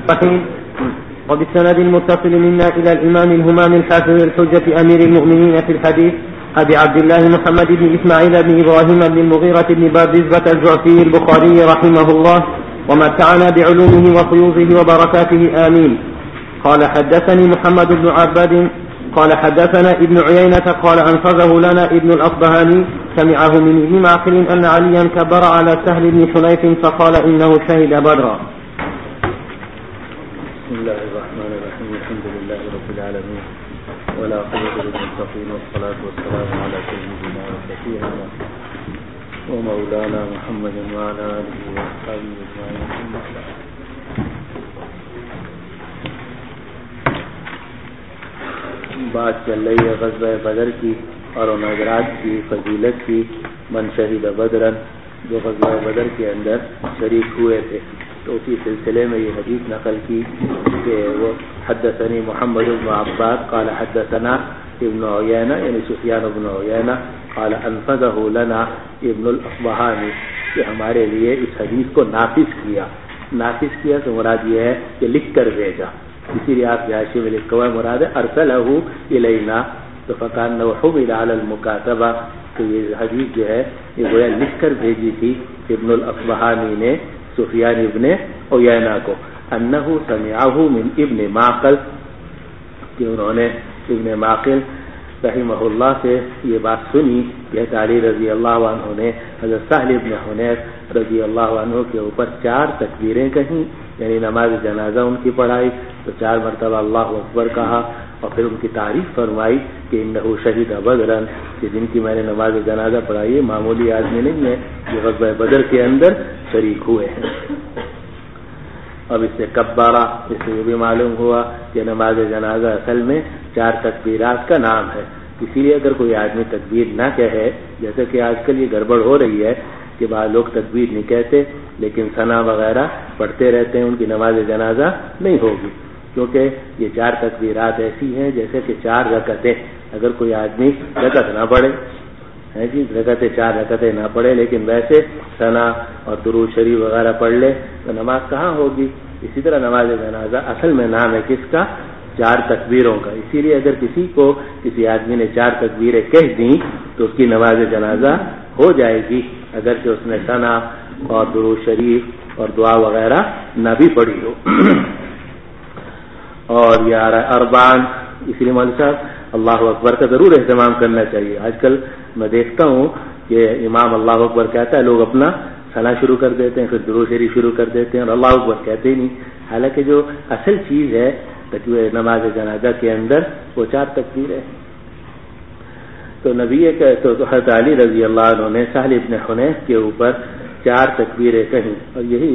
رحيم. وبالسند المتصل منا إلى الإمام الهمام الحافظ الحجة أمير المؤمنين في الحديث أبي عبد الله محمد بن إسماعيل بن إبراهيم بن المغيرة بن بردزبة الجعفي البخاري رحمه الله ومتعنا بعلومه وفيوضه وبركاته آمين. قال حدثني محمد بن عباد قال حدثنا ابن عيينة قال أنفذه لنا ابن الأصبهاني سمعه من ابن معقل أن عليا كبر على سهل بن حنيف فقال إنه شهد بدرا. بسم الله الرحمن الرحيم. الحمد لله رب العالمين ولا عقبة للمتقين والصلاة والسلام على سيدنا وشفيعنا ومولانا محمد وعلى آله وصحبه أجمعين. بات چل رہی ہے غزوہ بدر کی اور ان حضرات کی فضیلت کی. من شہید بدرن، جو غزوہ بدر کے اندر شریک ہوئے تھے. تو اسی سلسلے میں یہ حدیث نقل کی کہ وہ حدثنی محمد بن عباد قال حدثنا ابن عیینہ یعنی سفیان بن عیینہ قال انفذہ لنا ابن الاصبہانی، کہ ہمارے لیے اس حدیث کو نافذ کیا. نافذ کیا تو مراد یہ ہے کہ لکھ کر بھیجا. اسی لیے آپ حاشیے میں لکھا ہوا مراد ہے ارسلہ الینا تو فکانہ حمل علی المکاتبہ. تو یہ حدیث جو ہے یہ گویا لکھ کر بھیجی تھی ابن الاصبہانی نے سفیان ابن عیینہ کو. انہ سمعہ من ابن معقل، کہ انہوں نے ابن معقل رحمہ اللہ سے یہ بات سنی کہ علی رضی اللہ عنہ نے حضرت سہل ابن حنیف رضی اللہ عنہ کے اوپر 4 تکبیریں کہیں، یعنی نماز جنازہ ان کی پڑھائی تو 4 مرتبہ اللہ اکبر کہا اور پھر ان کی تعریف فرمائی کہ انہ شہید بدرن، کہ جن کی میں نے نماز جنازہ پڑھائی معمولی آدمی نہیں ہے، جو غزوہ بدر کے اندر شریک ہوئے ہیں. اب اس سے کبارہ، اس سے یہ بھی معلوم ہوا کہ نماز جنازہ اصل میں 4 تکبیرات کا نام ہے. اسی لیے اگر کوئی آدمی تکبیر نہ کہے، جیسے کہ آج کل یہ گڑبڑ ہو رہی ہے کہ بعض لوگ تکبیر نہیں کہتے لیکن ثنا وغیرہ پڑھتے رہتے ہیں، ان کی نماز جنازہ نہیں ہوگی، کیونکہ یہ 4 تکبیرات ایسی ہیں جیسے کہ 4 رکعتیں. اگر کوئی آدمی رکعت نہ پڑھے ہے جی رکعتیں 4 رکعتیں نہ پڑھے لیکن ویسے ثنا اور درود شریف وغیرہ پڑھ لے تو نماز کہاں ہوگی؟ اسی طرح نماز جنازہ اصل میں نام ہے کس کا؟ 4 تکبیروں کا. اسی لیے اگر کسی آدمی نے 4 تکبیریں کہہ دیں تو اس کی نماز جنازہ ہو جائے گی، اگرچہ اس نے ثنا اور درود شریف اور دعا وغیرہ نہ بھی پڑھی ہو. اور یار اربان، اسی لیے مولوی صاحب اللہ اکبر کا ضرور اہتمام کرنا چاہیے. آج کل میں دیکھتا ہوں کہ امام اللہ اکبر کہتا ہے، لوگ اپنا ثنا شروع کر دیتے ہیں، پھر درود شریف شروع کر دیتے ہیں اور اللہ اکبر کہتے ہی نہیں. حالانکہ جو اصل چیز ہے نماز جنازہ کے اندر وہ 4 تکبیریں. تو حضرت علی رضی اللہ عنہ نے سہل ابن حنیف کے اوپر 4 تکبیریں کہیں، اور یہی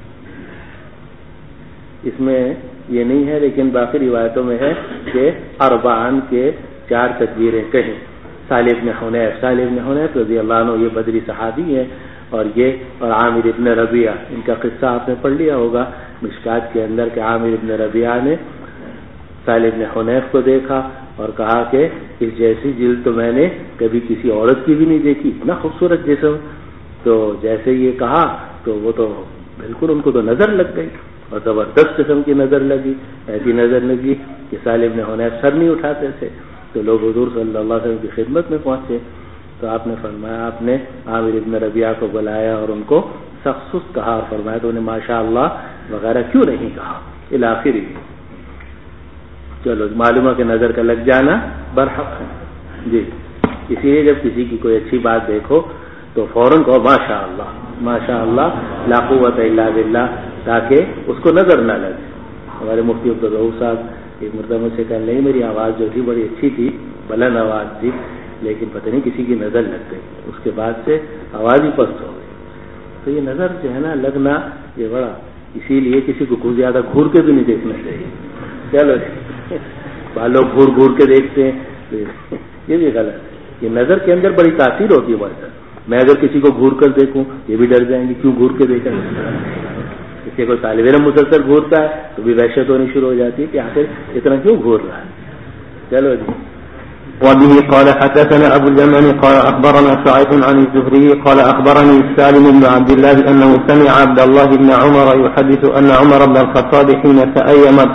اس میں یہ نہیں ہے لیکن باقی روایتوں میں ہے کہ اربعان کے 4 تکبیریں کہیں. سہل ابن حنیف رضی اللہ عنہ یہ بدری صحابی ہیں، اور عامر ابن ربیعہ، ان کا قصہ آپ نے پڑھ لیا ہوگا مشکات کے اندر کہ عامر ابن ربیعہ نے سہل ابن حنیف کو دیکھا اور کہا کہ اس جیسی جلد تو میں نے کبھی کسی عورت کی بھی نہیں دیکھی، اتنا خوبصورت جسم. تو جیسے یہ کہا تو وہ تو بالکل ان کو تو نظر لگ گئی اور زبردست قسم کی نظر لگی. ایسی نظر لگی کہ سہل ابن حنیف سر نہیں اٹھاتے تھے. تو لوگ حضور صلی اللہ علیہ وسلم کی خدمت میں پہنچے تو آپ نے فرمایا، آپ نے عامر ابن ربیعہ کو بلایا اور ان کو سخت سست کہا اور فرمایا تو انہیں ماشاء اللہ وغیرہ کیوں نہیں کہا الاخری. چلو معلومہ کے نظر کا لگ جانا برحق ہے جی. اسی لیے جب کسی کی کوئی اچھی بات دیکھو تو فوراً کہو ماشاء اللہ لا قوت الا باللہ، تاکہ اس کو نظر نہ لگے. ہمارے مفتی عبدالرؤوف صاحب ایک مرتبہ مجھ سے کہنے لگے میری آواز جو تھی بڑی اچھی تھی، بلند آواز تھی، لیکن پتہ نہیں کسی کی نظر لگ گئی، اس کے بعد سے آواز ہی پست ہو گئی. تو یہ نظر جو ہے نا لگنا یہ بڑا، اسی لیے کسی کو کچھ زیادہ گھور کے بھی نہیں دیکھنا چاہیے. چلو لوگ گھور کے دیکھتے ہیں یہ بھی غلط ہے. یہ نظر کے اندر بڑی تاثیر ہوتی ہے بہت. میں اگر کسی کو گھور کر دیکھوں یہ بھی ڈر جائیں گے کیوں گھور کے دیکھا. کسی کوئی طالب علم مسلسل گھورتا ہے تو بھی وحشت ہونی شروع ہو جاتی ہے کہ آخر اتنا کیوں گھور رہا ہے. چلو جی وبه قال حدثنا أبو اليمن قال أخبرنا شعيب عن الزهري قال أخبرني سالم بن عبد الله أنه سمع عبد الله بن عمر يحدث أن عمر بن الخطاب حين تأيمت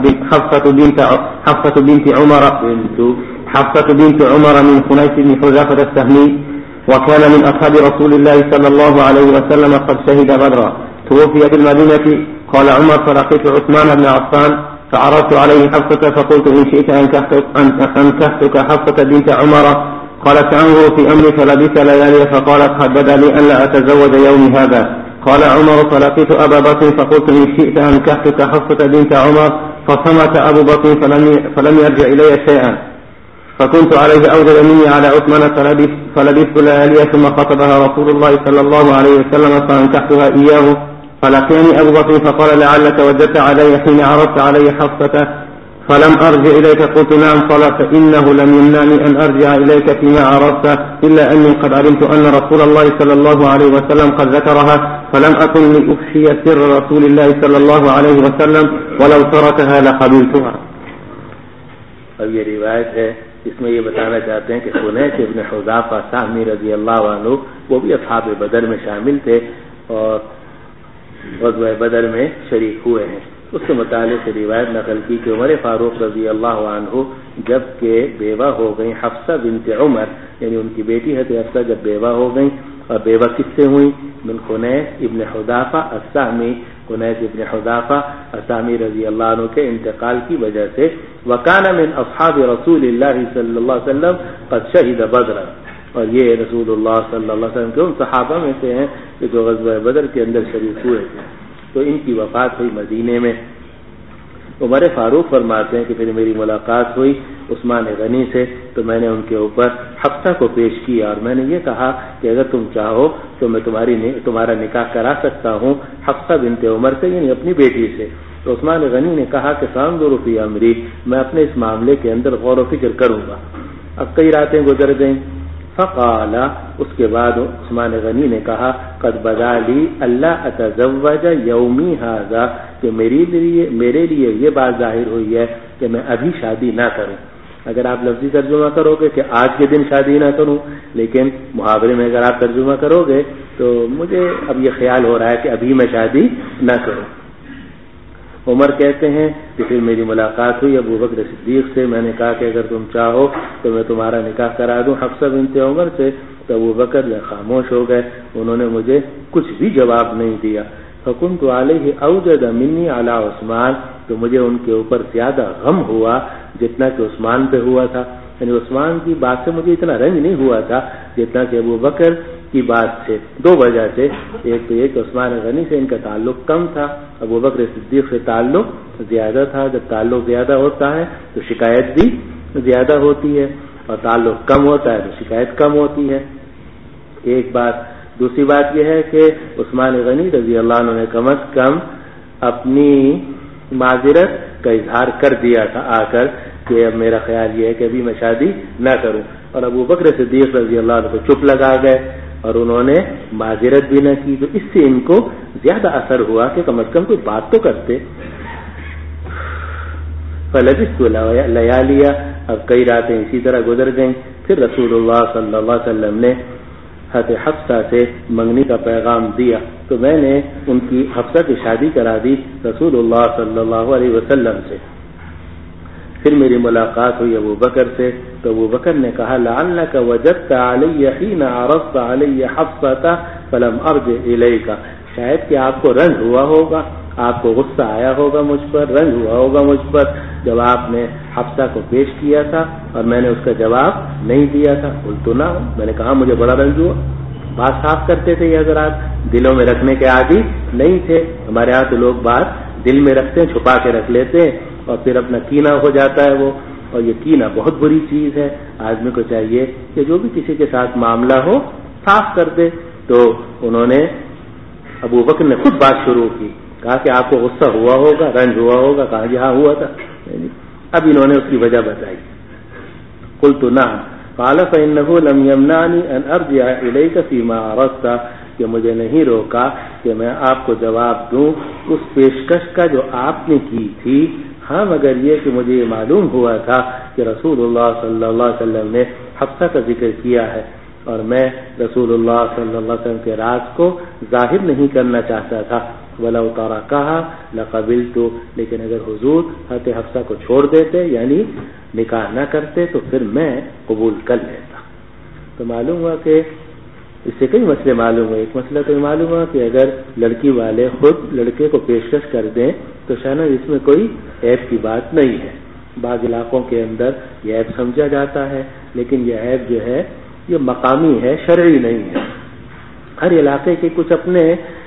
حفصة بنت عمر من خنيس بن حذافة السهمي وكان من أصحاب رسول الله صلى الله عليه وسلم قد شهد بدرا توفي بالمدينة. قال عمر فلقيت عثمان بن عفان فعرضت عليه حفصة فقلت إن شئت أنكحتك حفصة بنت عمر. قالت عنه في أمري فلبث ليالي فقالت حدد لي أن لا أتزوج يوم هذا. قال عمر فلقيت أبا بكر فقلت إن شئت أنكحتك حفصة بنت عمر فصمت أبو بكر فلم يرجع إلي شيئا فكنت عليه أوجد مني على عثمان فلبثت ليالي ثم خطبها رسول الله صلى الله عليه وسلم فأنكحتها إياه. فلقيني أبو بكر فقال لعلك وجدت علي حين عرضت علي حفصة فلم أرجع إليك. قلت نعم. قال فإنه لم يمنعني أن أرجع إليك فيما عرضت إلا أني قد علمت أن رسول الله صلى الله عليه وسلم قد ذكرها فلم أكن لأفشي سر رسول الله صلى الله عليه وسلم ولو تركها لقبلتها. اب یہ روایت ہے اس میں یہ بتانا چاہتے ہیں کہ خنیس ابن حذافہ سہمی رضی اللہ عنہ وہ بھی اصحاب بدر میں شامل تھے اور غزوہ بدر میں شریک ہوئے ہیں. اس کے متعلق سے روایت نقل کی کہ عمر فاروق رضی اللہ عنہ جب کہ بیوہ ہو گئیں حفصہ بنت عمر یعنی ان کی بیٹی ہے حفصہ جب بیوہ ہو گئیں اور بیوہ کس سے ہوئی من خنیس ابن حذافہ السہمی خنیس ابن حذافہ السہمی رضی اللہ عنہ کے انتقال کی وجہ سے وکان من اصحاب رسول اللہ صلی اللہ علیہ وسلم قد شہد بدرا اور یہ رسول اللہ صلی اللہ علیہ وسلم کے ان صحابہ میں سے ہیں کہ جو غزوہ بدر کے اندر شریک ہوئے تھے. تو ان کی وفات ہوئی مدینے میں. عمر فاروق فرماتے ہیں کہ پھر میری ملاقات ہوئی عثمان غنی سے تو میں نے ان کے اوپر حفصہ کو پیش کیا اور میں نے یہ کہا کہ اگر تم چاہو تو میں تمہارا نکاح کرا سکتا ہوں حفصہ بنت عمر سے یعنی اپنی بیٹی سے. تو عثمان غنی نے کہا کہ فانظر فی امری میں اپنے اس معاملے کے اندر غور و فکر کروں گا. اب کئی راتیں گزر گئیں. فقال اس کے بعد عثمان غنی نے کہا قد بدا لی اللہ اتزوج یومی ھذا کہ میرے لیے یہ بات ظاہر ہوئی ہے کہ میں ابھی شادی نہ کروں. اگر آپ لفظی ترجمہ کرو گے کہ آج کے دن شادی نہ کروں لیکن محاورے میں اگر آپ ترجمہ کرو گے تو مجھے اب یہ خیال ہو رہا ہے کہ ابھی میں شادی نہ کروں. عمر کہتے ہیں کہ پھر میری ملاقات ہوئی ابو بکر صدیق سے. میں نے کہا کہ اگر تم چاہو تو میں تمہارا نکاح کرا دوں حفصہ بنت عمر سے. تو ابو بکر خاموش ہو گئے. انہوں نے مجھے کچھ بھی جواب نہیں دیا. فکنت علیہ اوجد منی علی عثمان تو مجھے ان کے اوپر زیادہ غم ہوا جتنا کہ عثمان پہ ہوا تھا. یعنی عثمان کی بات سے مجھے اتنا رنج نہیں ہوا تھا جتنا کہ ابو بکر کی بات سے. دو وجہ سے. ایک تو یہ کہ عثمان غنی سے ان کا تعلق کم تھا, ابو بکر صدیق سے تعلق زیادہ تھا. جب تعلق زیادہ ہوتا ہے تو شکایت بھی زیادہ ہوتی ہے اور تعلق کم ہوتا ہے تو شکایت کم ہوتی ہے. ایک بات. دوسری بات یہ ہے کہ عثمان غنی رضی اللہ عنہ نے کم از کم اپنی معذرت کا اظہار کر دیا تھا آ کر کہ اب میرا خیال یہ ہے کہ ابھی میں شادی نہ کروں. اور ابو بکر صدیق رضی اللہ عنہ کو چپ لگا گئے اور انہوں نے معذرت بھی نہ کی. تو اس سے ان کو زیادہ اثر ہوا کہ کم از کم کوئی بات تو کرتے. فلبثت لیالیہ اب کئی راتیں اسی طرح گزر گئیں. پھر رسول اللہ صلی اللہ علیہ وسلم نے حضرت حفصہ سے منگنی کا پیغام دیا تو میں نے ان کی حفصہ کی شادی کرا دی رسول اللہ صلی اللہ علیہ وسلم سے. پھر میری ملاقات ہوئی ابو بکر سے تو ابو بکر نے کہا لعلک وجدت علی حین عرضت علی حفصہ فلم ارجع الیک شاید کہ آپ کو رنج ہوا ہوگا, آپ کو غصہ آیا ہوگا مجھ پر, رنج ہوا ہوگا مجھ پر جب آپ نے حفصہ کو پیش کیا تھا اور میں نے اس کا جواب نہیں دیا تھا. قلت نہ میں نے کہا مجھے بڑا رنج ہوا. بات صاف کرتے تھے یہ حضرات, دلوں میں رکھنے کے عادی نہیں تھے. ہمارے ہاں تو لوگ بات دل میں رکھتے ہیں, چھپا کے رکھ لیتے ہیں اور پھر اپنا کینہ ہو جاتا ہے وہ. اور یہ کینہ بہت بری چیز ہے. آدمی کو چاہیے کہ جو بھی کسی کے ساتھ معاملہ ہو صاف کر دے. تو انہوں نے ابو بکر نے خود بات شروع کی, کہا کہ آپ کو غصہ ہوا ہوگا, رنج ہوا ہوگا. کہا جی ہاں ہوا تھا. اب انہوں نے اس کی وجہ بتائی. قلت نعم قال فإنه لم يمنعني أن أرجع إليك فيما عرضت کہ مجھے نہیں روکا کہ میں آپ کو جواب دوں اس پیشکش کا جو آپ نے کی تھی ہاں مگر یہ کہ مجھے یہ معلوم ہوا تھا کہ رسول اللہ صلی اللہ علیہ وسلم نے حفصہ کا ذکر کیا ہے اور میں رسول اللہ صلی اللہ علیہ وسلم کے راز کو ظاہر نہیں کرنا چاہتا تھا. وَلَوْ تَرَكَهَا لَقَبِلْتُ، لیکن اگر حضور حضرت حفصہ کو چھوڑ دیتے یعنی نکاح نہ کرتے تو پھر میں قبول کر لیتا. تو معلوم ہوا کہ اس سے کئی مسئلے معلوم ہوئے. ایک مسئلہ تو یہ معلوم ہوا کہ اگر لڑکی والے خود لڑکے کو پیشکش کر دیں تو شاید اس میں کوئی عیب کی بات نہیں ہے. بعض علاقوں کے اندر یہ عیب سمجھا جاتا ہے لیکن یہ عیب جو ہے یہ مقامی ہے، شرعی نہیں ہے. ہر علاقے کے کچھ اپنے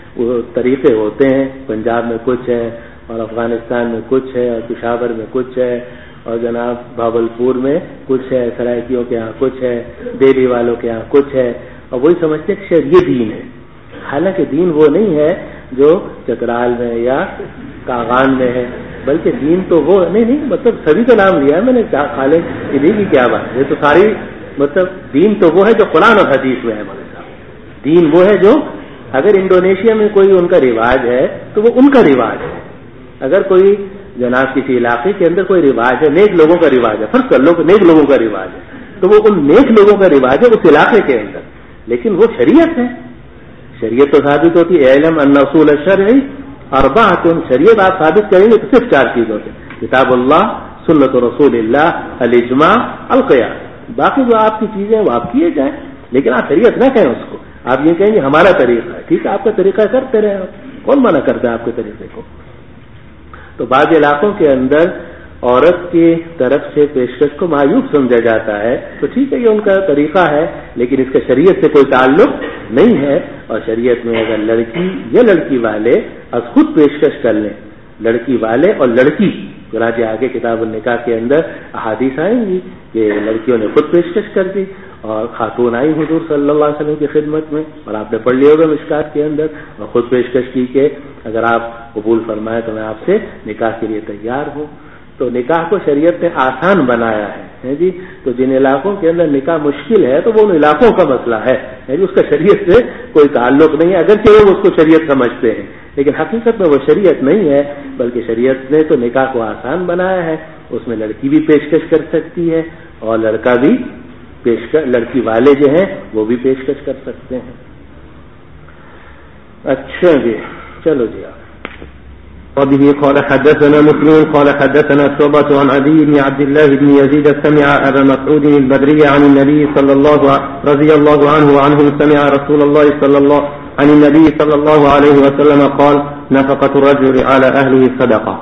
طریقے ہوتے ہیں. پنجاب میں کچھ ہے اور افغانستان میں کچھ ہے اور پشاور میں کچھ ہے اور جناب بھاولپور میں کچھ ہے، سرائکیوں کے ہاں کچھ ہے، دہلی والوں کے ہاں کچھ ہے اور وہی سمجھتے ہیں کہ شاید یہ دین ہے. حالانکہ دین وہ نہیں ہے جو چترال میں یا کاغان میں ہے، بلکہ دین تو وہ نہیں مطلب سبھی کا نام لیا ہے میں نے، خالق انہیں کی کیا بات ہے. تو ساری مطلب دین تو وہ ہے جو قرآن اور حدیث میں ہے. مگر صاحب دین وہ ہے جو اگر انڈونیشیا میں کوئی ان کا رواج ہے تو وہ ان کا رواج ہے. اگر کوئی جناب کسی علاقے کے اندر کوئی رواج ہے، نیک لوگوں کا رواج ہے، فرض کر لو کہ نیک لوگوں کا رواج ہے تو وہ ان نیک لوگوں کا رواج ہے اس علاقے کے اندر، لیکن وہ شریعت ہے. شریعت تو ثابت ہوتی ہے علم ان اصول الشرع اربعۃ. شریعت آپ ثابت کریں گے تو صرف 4 چیزوں سے، کتاب اللہ، سنت رسول اللہ، الاجماع، القیاس. باقی جو آپ کی چیزیں وہ آپ کیے جائیں لیکن آپ شریعت نہ کہیں اس کو. آپ یہ کہیں گے ہمارا طریقہ ہے، ٹھیک ہے آپ کا طریقہ کرتے رہے، کون منع کرتا ہے آپ کے طریقے کو. تو بعض علاقوں کے اندر عورت کی طرف سے پیشکش کو معیوب سمجھا جاتا ہے تو ٹھیک ہے یہ ان کا طریقہ ہے لیکن اس کا شریعت سے کوئی تعلق نہیں ہے. اور شریعت میں اگر لڑکی یا لڑکی والے از خود پیشکش کر لیں، لڑکی والے اور لڑکی، چنانچہ آگے کتاب النکاح کے اندر احادیث آئیں گی کہ لڑکیوں نے خود پیشکش کر دی اور خاتون آئی حضور صلی اللہ علیہ وسلم کی خدمت میں اور آپ نے پڑھ لیا ہوگا مشکات کے اندر اور خود پیشکش کی کہ اگر آپ قبول فرمائیں تو میں آپ سے نکاح کے لیے تیار ہوں. تو نکاح کو شریعت نے آسان بنایا ہے جی. تو جن علاقوں کے اندر نکاح مشکل ہے تو وہ ان علاقوں کا مسئلہ ہے جی، اس کا شریعت سے کوئی تعلق نہیں ہے، اگرچہ وہ اس کو شریعت سمجھتے ہیں لیکن حقیقت میں وہ شریعت نہیں ہے بلکہ شریعت نے تو نکاح کو آسان بنایا ہے. اس میں لڑکی بھی پیشکش کر سکتی ہے اور لڑکا بھی لڑکی والے جو ہیں وہ بھی پیشکش کر سکتے ہیں. اچھا جی چلو جی آپ. وبه قال حدثنا مسلم قال حدثنا شعبة عن عدي بن عبد الله بن يزيد سمع أبا مسعود البدري عن النبي صلى الله رضي الله عنه وعنهم سمع رسول الله صلى الله عن النبي صلى الله عليه وسلم قال نفقة الرجل على أهله صدقة.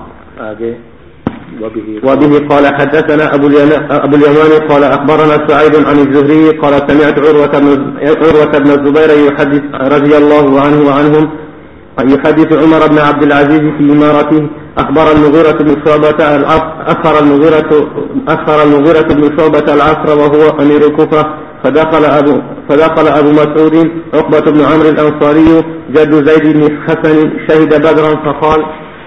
وبه قال حدثنا أبو اليمان قال أخبرنا سعيد عن الزهري قال سمعت عروة بن الزبير يحدث رضي الله عنه وعنهم يحدث عمر بن عبد العزيز في إمارته أخبر المغيرة بن شعبة أخر المغيرة بن شعبة العصر وهو أمير الكوفة فدخل أبو مسعود عقبة بن عمرو الأنصاري جد زيد بن حسن شهد بدرا فقال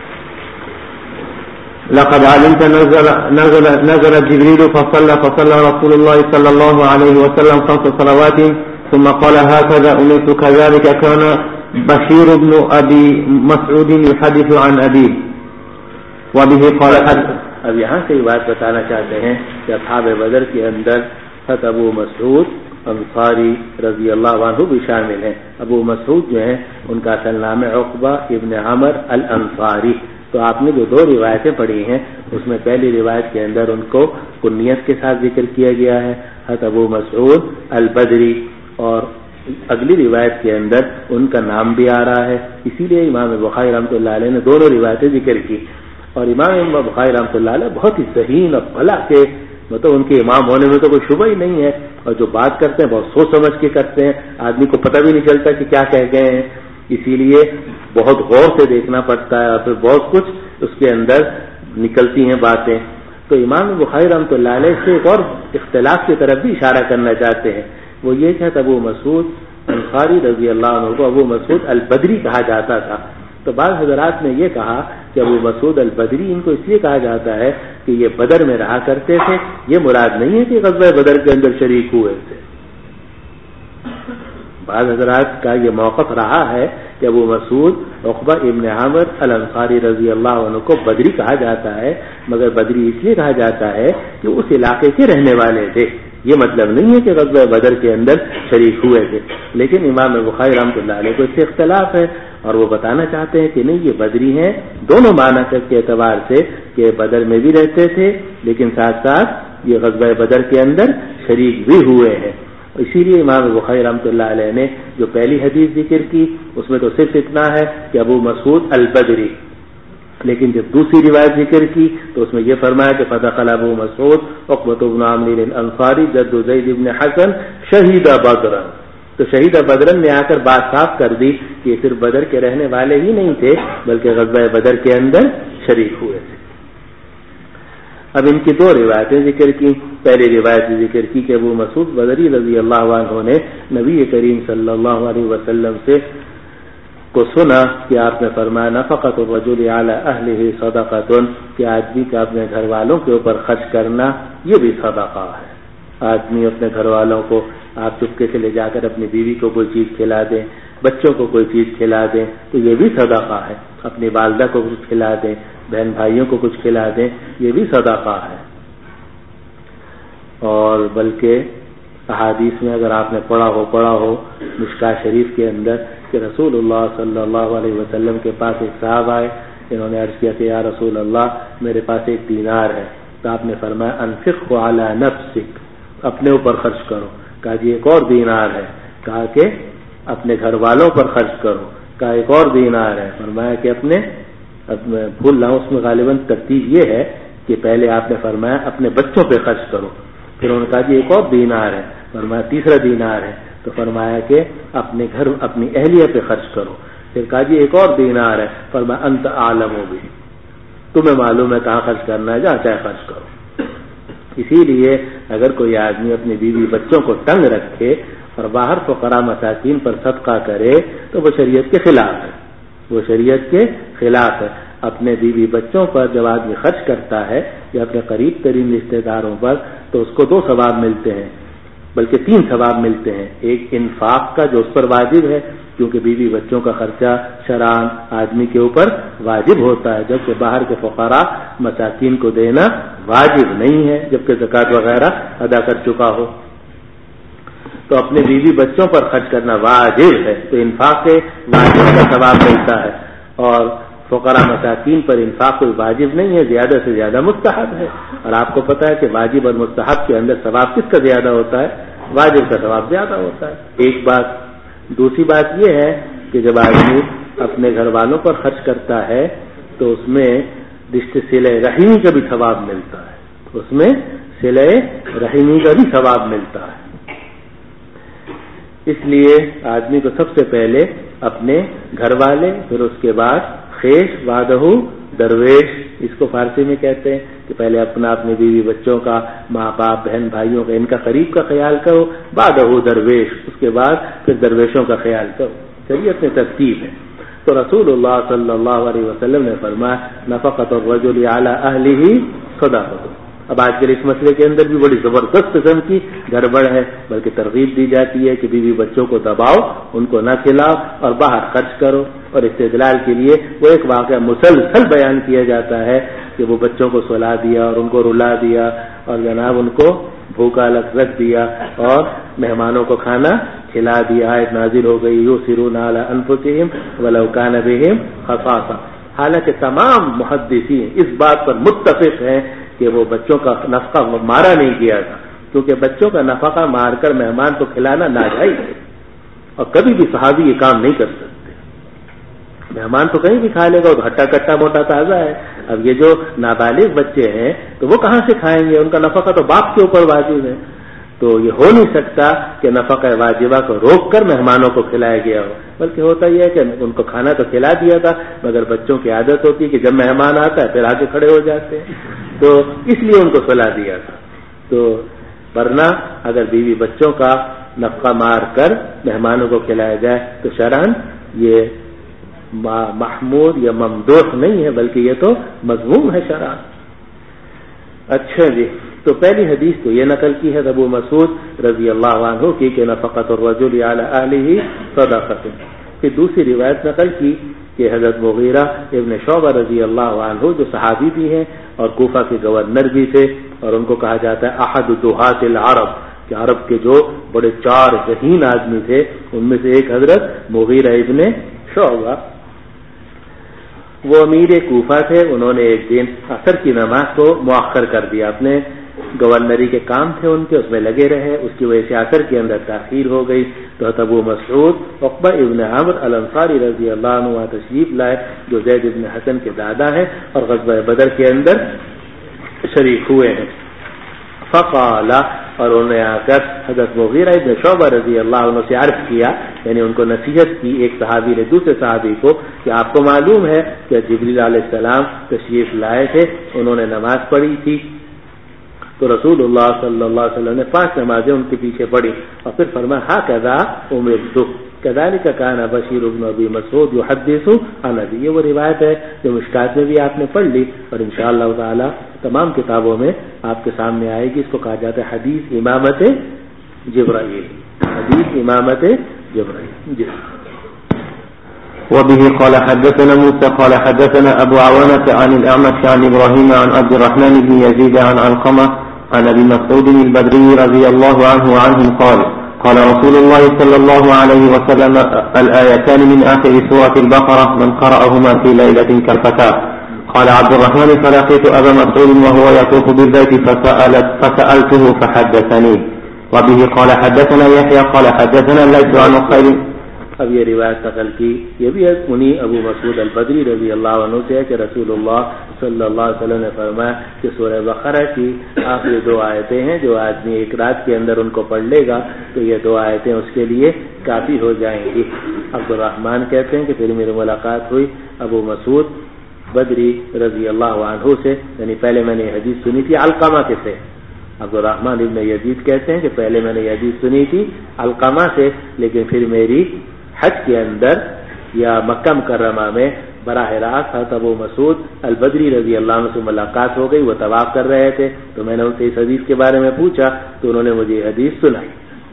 لقد علمت نزل جبريل فصلى رسول الله صلى الله عليه وسلم 5 صلوات ثم قال هكذا أمرت كذلك كان بشير بن أبي مسعود يحدث عن أبيه. وبه قال اب یہاں سے یہ بات بتانا چاہتے ہیں کہ اصحاب بدر کے اندر حضرت ابو مسعود انصاری رضی اللہ عنہ بھی شامل ہیں. ابو مسعود جو ہیں ان کا اصل نام ہے عقبہ ابن عمر الانصاری. تو آپ نے جو 2 روایتیں پڑھی ہیں اس میں پہلی روایت کے اندر ان کو کنیت کے ساتھ ذکر کیا گیا ہے حضرت ابو مسعود البدری، اور اگلی روایت کے اندر ان کا نام بھی آ رہا ہے. اسی لیے امام بخاری رحمۃ اللہ علیہ نے دونوں روایتیں ذکر کی. اور امام بخاری رحمۃ اللہ علیہ بہت ہی ذہین اور بھلا کے مطلب ان کے امام ہونے میں تو کوئی شبہ ہی نہیں ہے اور جو بات کرتے ہیں بہت سوچ سمجھ کے کرتے ہیں، آدمی کو پتہ بھی نہیں چلتا کہ کیا کہہ گئے ہیں. اسی لیے بہت غور سے دیکھنا پڑتا ہے اور پھر بہت کچھ اس کے اندر نکلتی ہیں باتیں. تو امام بخاری رحمۃ اللہ علیہ سے ایک اور اختلاف کی طرف بھی اشارہ کرنا چاہتے ہیں. وہ یہ کہ ابو مسعود انصاری رضی اللہ عنہ کو ابو مسعود البدری کہا جاتا تھا. تو بعض حضرات نے یہ کہا کہ ابو مسعود البدری ان کو اس لیے کہا جاتا ہے کہ یہ بدر میں رہا کرتے تھے. یہ مراد نہیں ہے کہ غزوہ بدر کے اندر شریک ہوئے تھے. بعض حضرات کا یہ موقف رہا ہے کہ ابو مسعود عقبہ ابن عامر الانصاری رضی اللہ عنہ کو بدری کہا جاتا ہے، مگر بدری اس لیے کہا جاتا ہے کہ اس علاقے کے رہنے والے تھے. یہ مطلب نہیں ہے کہ غزوہ بدر کے اندر شریک ہوئے تھے، لیکن امام بخاری رحمۃ اللہ علیہ کو اس سے اختلاف ہے اور وہ بتانا چاہتے ہیں کہ نہیں، یہ بدری ہیں دونوں معنی کے اعتبار سے کہ بدر میں بھی رہتے تھے لیکن ساتھ ساتھ یہ غزوہ بدر کے اندر شریک بھی ہوئے ہیں. اسی لیے امام بخاری رحمۃ اللہ علیہ نے جو پہلی حدیث ذکر کی اس میں تو صرف اتنا ہے کہ ابو مسعود البدری، لیکن جب دوسری روایت ذکر کی تو اس میں یہ فرمایا کہ فدخل ابو مسعود عقبۃ بن عامر الانصاری جد زید بن حسن شہید بدر. تو شہید بدرن نے آ کر بات صاف کر دی کہ یہ صرف بدر کے رہنے والے ہی نہیں تھے بلکہ غزوہ بدر کے اندر شریک ہوئے تھے. اب ان کی دو روایتیں ذکر کی. پہلی روایت ذکر کی کہ ابو مسعود بدری رضی اللہ عنہ نے نبی کریم صلی اللہ علیہ وسلم سے کو سنا کہ آپ نے فرمایا نفقۃ الرجل علی اہلہ صدقۃ، کہ آدمی کا اپنے گھر والوں کے اوپر خرچ کرنا یہ بھی صدقہ ہے. آدمی اپنے گھر والوں کو آپ چپکے سے لے جا کر اپنی بیوی کو کوئی چیز کھلا دیں، بچوں کو کوئی چیز کھلا دیں تو یہ بھی صدقہ ہے. اپنی والدہ کو کچھ کھلا دیں، بہن بھائیوں کو کچھ کھلا دیں، یہ بھی صدقہ ہے. اور بلکہ احادیث میں اگر آپ نے پڑھا ہو مشکاہ شریف کے اندر کہ رسول اللہ صلی اللہ علیہ وسلم کے پاس ایک صاحب آئے، انہوں نے عرض کیا کہ یا رسول اللہ میرے پاس ایک دینار ہے. تو آپ نے فرمایا انفقه علی نفسک، اپنے اوپر خرچ کرو. کہا جی ایک اور دینار ہے. کہا کہ اپنے گھر والوں پر خرچ کرو. کہا ایک اور دینار ہے. فرمایا کہ اپنے بھول رہا ہوں اس میں غالباً ترتیب یہ ہے کہ پہلے آپ نے فرمایا اپنے بچوں پہ خرچ کرو، پھر انہوں نے کہا جی ایک اور دینار ہے. فرمایا تیسرا دینار ہے. تو فرمایا کہ اپنے گھر اپنی اہلیہ پہ خرچ کرو. پھر کہا جی ایک اور دینار ہے. فرمایا انت عالم بھی، تمہیں معلوم ہے کہاں خرچ کرنا ہے، جہاں چاہے خرچ کرو. اسی لیے اگر کوئی آدمی اپنی بیوی بچوں کو تنگ رکھے اور باہر فقراء مساکین پر صدقہ کرے تو وہ شریعت کے خلاف ہے. وہ شریعت کے خلاف ہے. اپنے بیوی بچوں پر جب آدمی خرچ کرتا ہے یا اپنے قریب ترین رشتے داروں پر تو اس کو 2 ثواب ملتے ہیں، بلکہ 3 ثواب ملتے ہیں. ایک انفاق کا جو اس پر واجب ہے، کیونکہ بیوی بچوں کا خرچہ شرعاً آدمی کے اوپر واجب ہوتا ہے، جبکہ باہر کے فقراء مساکین کو دینا واجب نہیں ہے جبکہ زکوٰۃ وغیرہ ادا کر چکا ہو. تو اپنے بیوی بچوں پر خرچ کرنا واجب ہے، تو انفاق کے واجب کا ثواب ملتا ہے. اور فقراء مساکین پر انفاق کوئی واجب نہیں ہے، زیادہ سے زیادہ مستحب ہے. اور آپ کو پتا ہے کہ واجب اور مستحب کے اندر ثواب کس کا زیادہ ہوتا ہے؟ واجب کا ثواب زیادہ ہوتا ہے. ایک بات. دوسری بات یہ ہے کہ جب آدمی اپنے گھر والوں پر خرچ کرتا ہے تو اس میں رشتے صلہ رحمی کا بھی ثواب ملتا ہے. اس میں صلہ رحمی کا بھی ثواب ملتا ہے. اس لیے آدمی کو سب سے پہلے اپنے گھر والے، پھر اس کے بعد خیش وعدہ درویش، اس کو فارسی میں کہتے ہیں کہ پہلے اپنی بیوی بچوں کا، ماں باپ بہن بھائیوں کا، ان کا قریب کا خیال کرو، بعدہ درویش، اس کے بعد پھر درویشوں کا خیال کرو. شریعت میں ترتیب ہے. تو رسول اللہ صلی اللہ علیہ وسلم نے فرمایا نفقۃ الرجل علی اہلہ صدقۃ. اب آج کل اس مسئلے کے اندر بھی بڑی زبردست قسم کی گڑبڑ ہے، بلکہ ترغیب دی جاتی ہے کہ بیوی بچوں کو دباؤ، ان کو نہ کھلاؤ اور باہر خرچ کرو. اور استدلال کے لیے وہ ایک واقعہ مسلسل بیان کیا جاتا ہے کہ وہ بچوں کو سلا دیا اور ان کو رلا دیا اور جناب ان کو بھوکا رکھ دیا اور مہمانوں کو کھانا کھلا دیا. آیت نازل ہو گئی یؤثرون علی انفسہم ولو کان بہم خصاصہ. حالانکہ تمام محدثین اس بات پر متفق ہیں کہ وہ بچوں کا نفقہ مارا نہیں گیا تھا، کیونکہ بچوں کا نفقہ مار کر مہمان کو کھلانا ناجائز ہے اور کبھی بھی صحابی یہ کام نہیں کر سکتے. مہمان تو کہیں بھی کھا لے گا، وہ ہٹا کٹا موٹا تازہ ہے. اب یہ جو نابالغ بچے ہیں تو وہ کہاں سے کھائیں گے؟ ان کا نفقہ تو باپ کے اوپر واجب ہے. تو یہ ہو نہیں سکتا کہ نفقہ واجبہ کو روک کر مہمانوں کو کھلایا گیا ہو، بلکہ ہوتا یہ ہے کہ ان کو کھانا تو کھلا دیا تھا، مگر بچوں کی عادت ہوتی ہے کہ جب مہمان آتا ہے پھر آگے کھڑے ہو جاتے ہیں، تو اس لیے ان کو سلا دیا تھا. تو ورنہ اگر بیوی بچوں کا نفقہ مار کر مہمانوں کو کھلایا جائے تو شرعاً یہ محمود یا ممدوح نہیں ہے، بلکہ یہ تو مذموم ہے شرعاً. اچھا جی. تو پہلی حدیث تو یہ نقل کی ہے ابو مسعود رضی اللہ عنہ کی کہ نفقۃ الرجل علی اہلہ صدقۃ. پھر دوسری روایت نقل کی کہ حضرت مغیرہ ابن شعبہ رضی اللہ عنہ جو صحابی بھی ہیں اور کوفہ کے گورنر بھی تھے اور ان کو کہا جاتا ہے احد دہات العرب کہ عرب کے جو بڑے 4 ذہین آدمی تھے ان میں سے ایک حضرت مغیرہ ابن شعبہ. وہ امیر کوفہ تھے. انہوں نے ایک دن عصر کی نماز کو مؤخر کر دیا. اپنے گورنری کے کام تھے ان کے، اس میں لگے رہے، اس کی وجہ سے عصر کے اندر تاخیر ہو گئی. تو ابو مسعود عقبہ ابن عامر الانصاری رضی اللہ عنہ تشریف لائے جو زید ابن حسن کے دادا ہیں اور غزوہ بدر کے اندر شریک ہوئے ہیں. فقال اور انہوں نے آ کر حضرت مغیرہ ابن شعبہ رضی اللہ عنہ سے عرض کیا، یعنی ان کو نصیحت کی ایک صحابی نے دوسرے صحابی کو کہ آپ کو معلوم ہے کہ جبریل علیہ السلام تشریف لائے تھے، انہوں نے نماز پڑھی تھی تو رسول اللہ صلی اللہ علیہ وسلم نے 5 نمازیں ان کے پیچھے پڑھی اور پھر فرمایا ہاکذا امرت کذالک کان بشیر بن ابی مسعود یحدث عن ابی. یہ وہ روایت ہے جو مشکات میں بھی آپ نے پڑھ لی اور انشاءاللہ تعالی تمام کتابوں میں آپ کے سامنے آئے گی. اس کو کہا جاتا ہے حدیث امامت جبرائیل. حدیث امامت جبرائیل. وبه قال حدثنا موسى قال حدثنا أبو عوانة عن الأعمش عن إبراهيم عن عبد الرحمن بن يزيد عن علقمة عن أبي مسعود البدري رضي الله عنه وعنهم قال قال رسول الله صلى الله عليه وسلم الآيتان من آخر سورة البقرة من قرأهما في ليلة كالفتاة. قال عبد الرحمن فلقيت أبا مسعود وهو يطوف بالبيت فسألته فحدثني. وبه قال حدثنا يحيى قال حدثنا الليث عن خير. اب یہ روایت نقل کی یہ بھی ہے انہیں ابو مسعود البدری رضی اللہ عنہ سے ہے کہ رسول اللہ صلی اللہ علیہ وسلم نے فرمایا کہ سورہ بقرہ کی آخری 2 آیتیں ہیں، جو آدمی ایک رات کے اندر ان کو پڑھ لے گا تو یہ 2 آیتیں اس کے لیے کافی ہو جائیں گی. عبد الرحمن کہتے ہیں کہ پھر میری ملاقات ہوئی ابو مسعود بدری رضی اللہ عنہ سے، یعنی پہلے میں نے یہ حدیث سنی تھی علقمہ کے سے. عبد الرحمن ابن یزید کہتے ہیں کہ پہلے میں نے یہ حدیث سنی تھی علقمہ سے، لیکن پھر میری حج کے اندر یا مکہ مکرمہ میں براہ راست حضرت ابو مسعود البدری رضی اللہ عنہ سے ملاقات ہو گئی. وہ طواف کر رہے تھے تو میں نے ان سے اس حدیث کے بارے میں پوچھا تو انہوں نے مجھے یہ حدیث سنائی.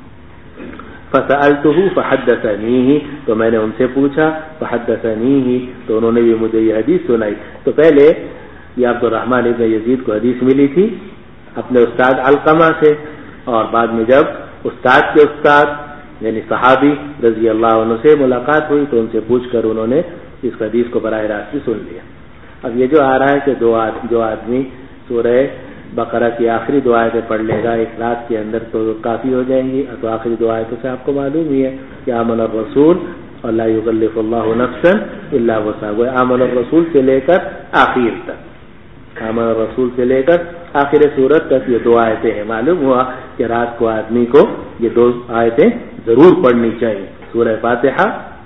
فسألته فحدثنيه تو میں نے ان سے پوچھا فحدثنيه تو انہوں نے بھی مجھے یہ حدیث سنائی. تو پہلے یہ عبد الرحمن ابن یزید کو حدیث ملی تھی اپنے استاد علقمہ سے اور بعد میں جب استاد کے استاد یعنی صحابی رضی اللہ عنہ سے ملاقات ہوئی تو ان سے پوچھ کر انہوں نے اس حدیث کو براہ راست سن لیا. اب یہ جو آ رہا ہے کہ جو آدمی سورہ بقرہ کی آخری 2 آیتیں پڑھ لے گا ایک رات کے اندر تو کافی ہو جائیں گی. تو آخری 2 آیتوں سے آپ کو معلوم ہی ہے کہ آمن الرسول اور لا یکلف اللہ نفسا الا وسعها. آمن الرسول سے لے کر آخر تک، آمن الرسول سے لے کر آخر سورت تک یہ 2 آیتیں ہیں. معلوم ہوا کہ رات کو آدمی کو یہ 2 آیتیں ضرور پڑھنی چاہیے، سورہ فاتحہ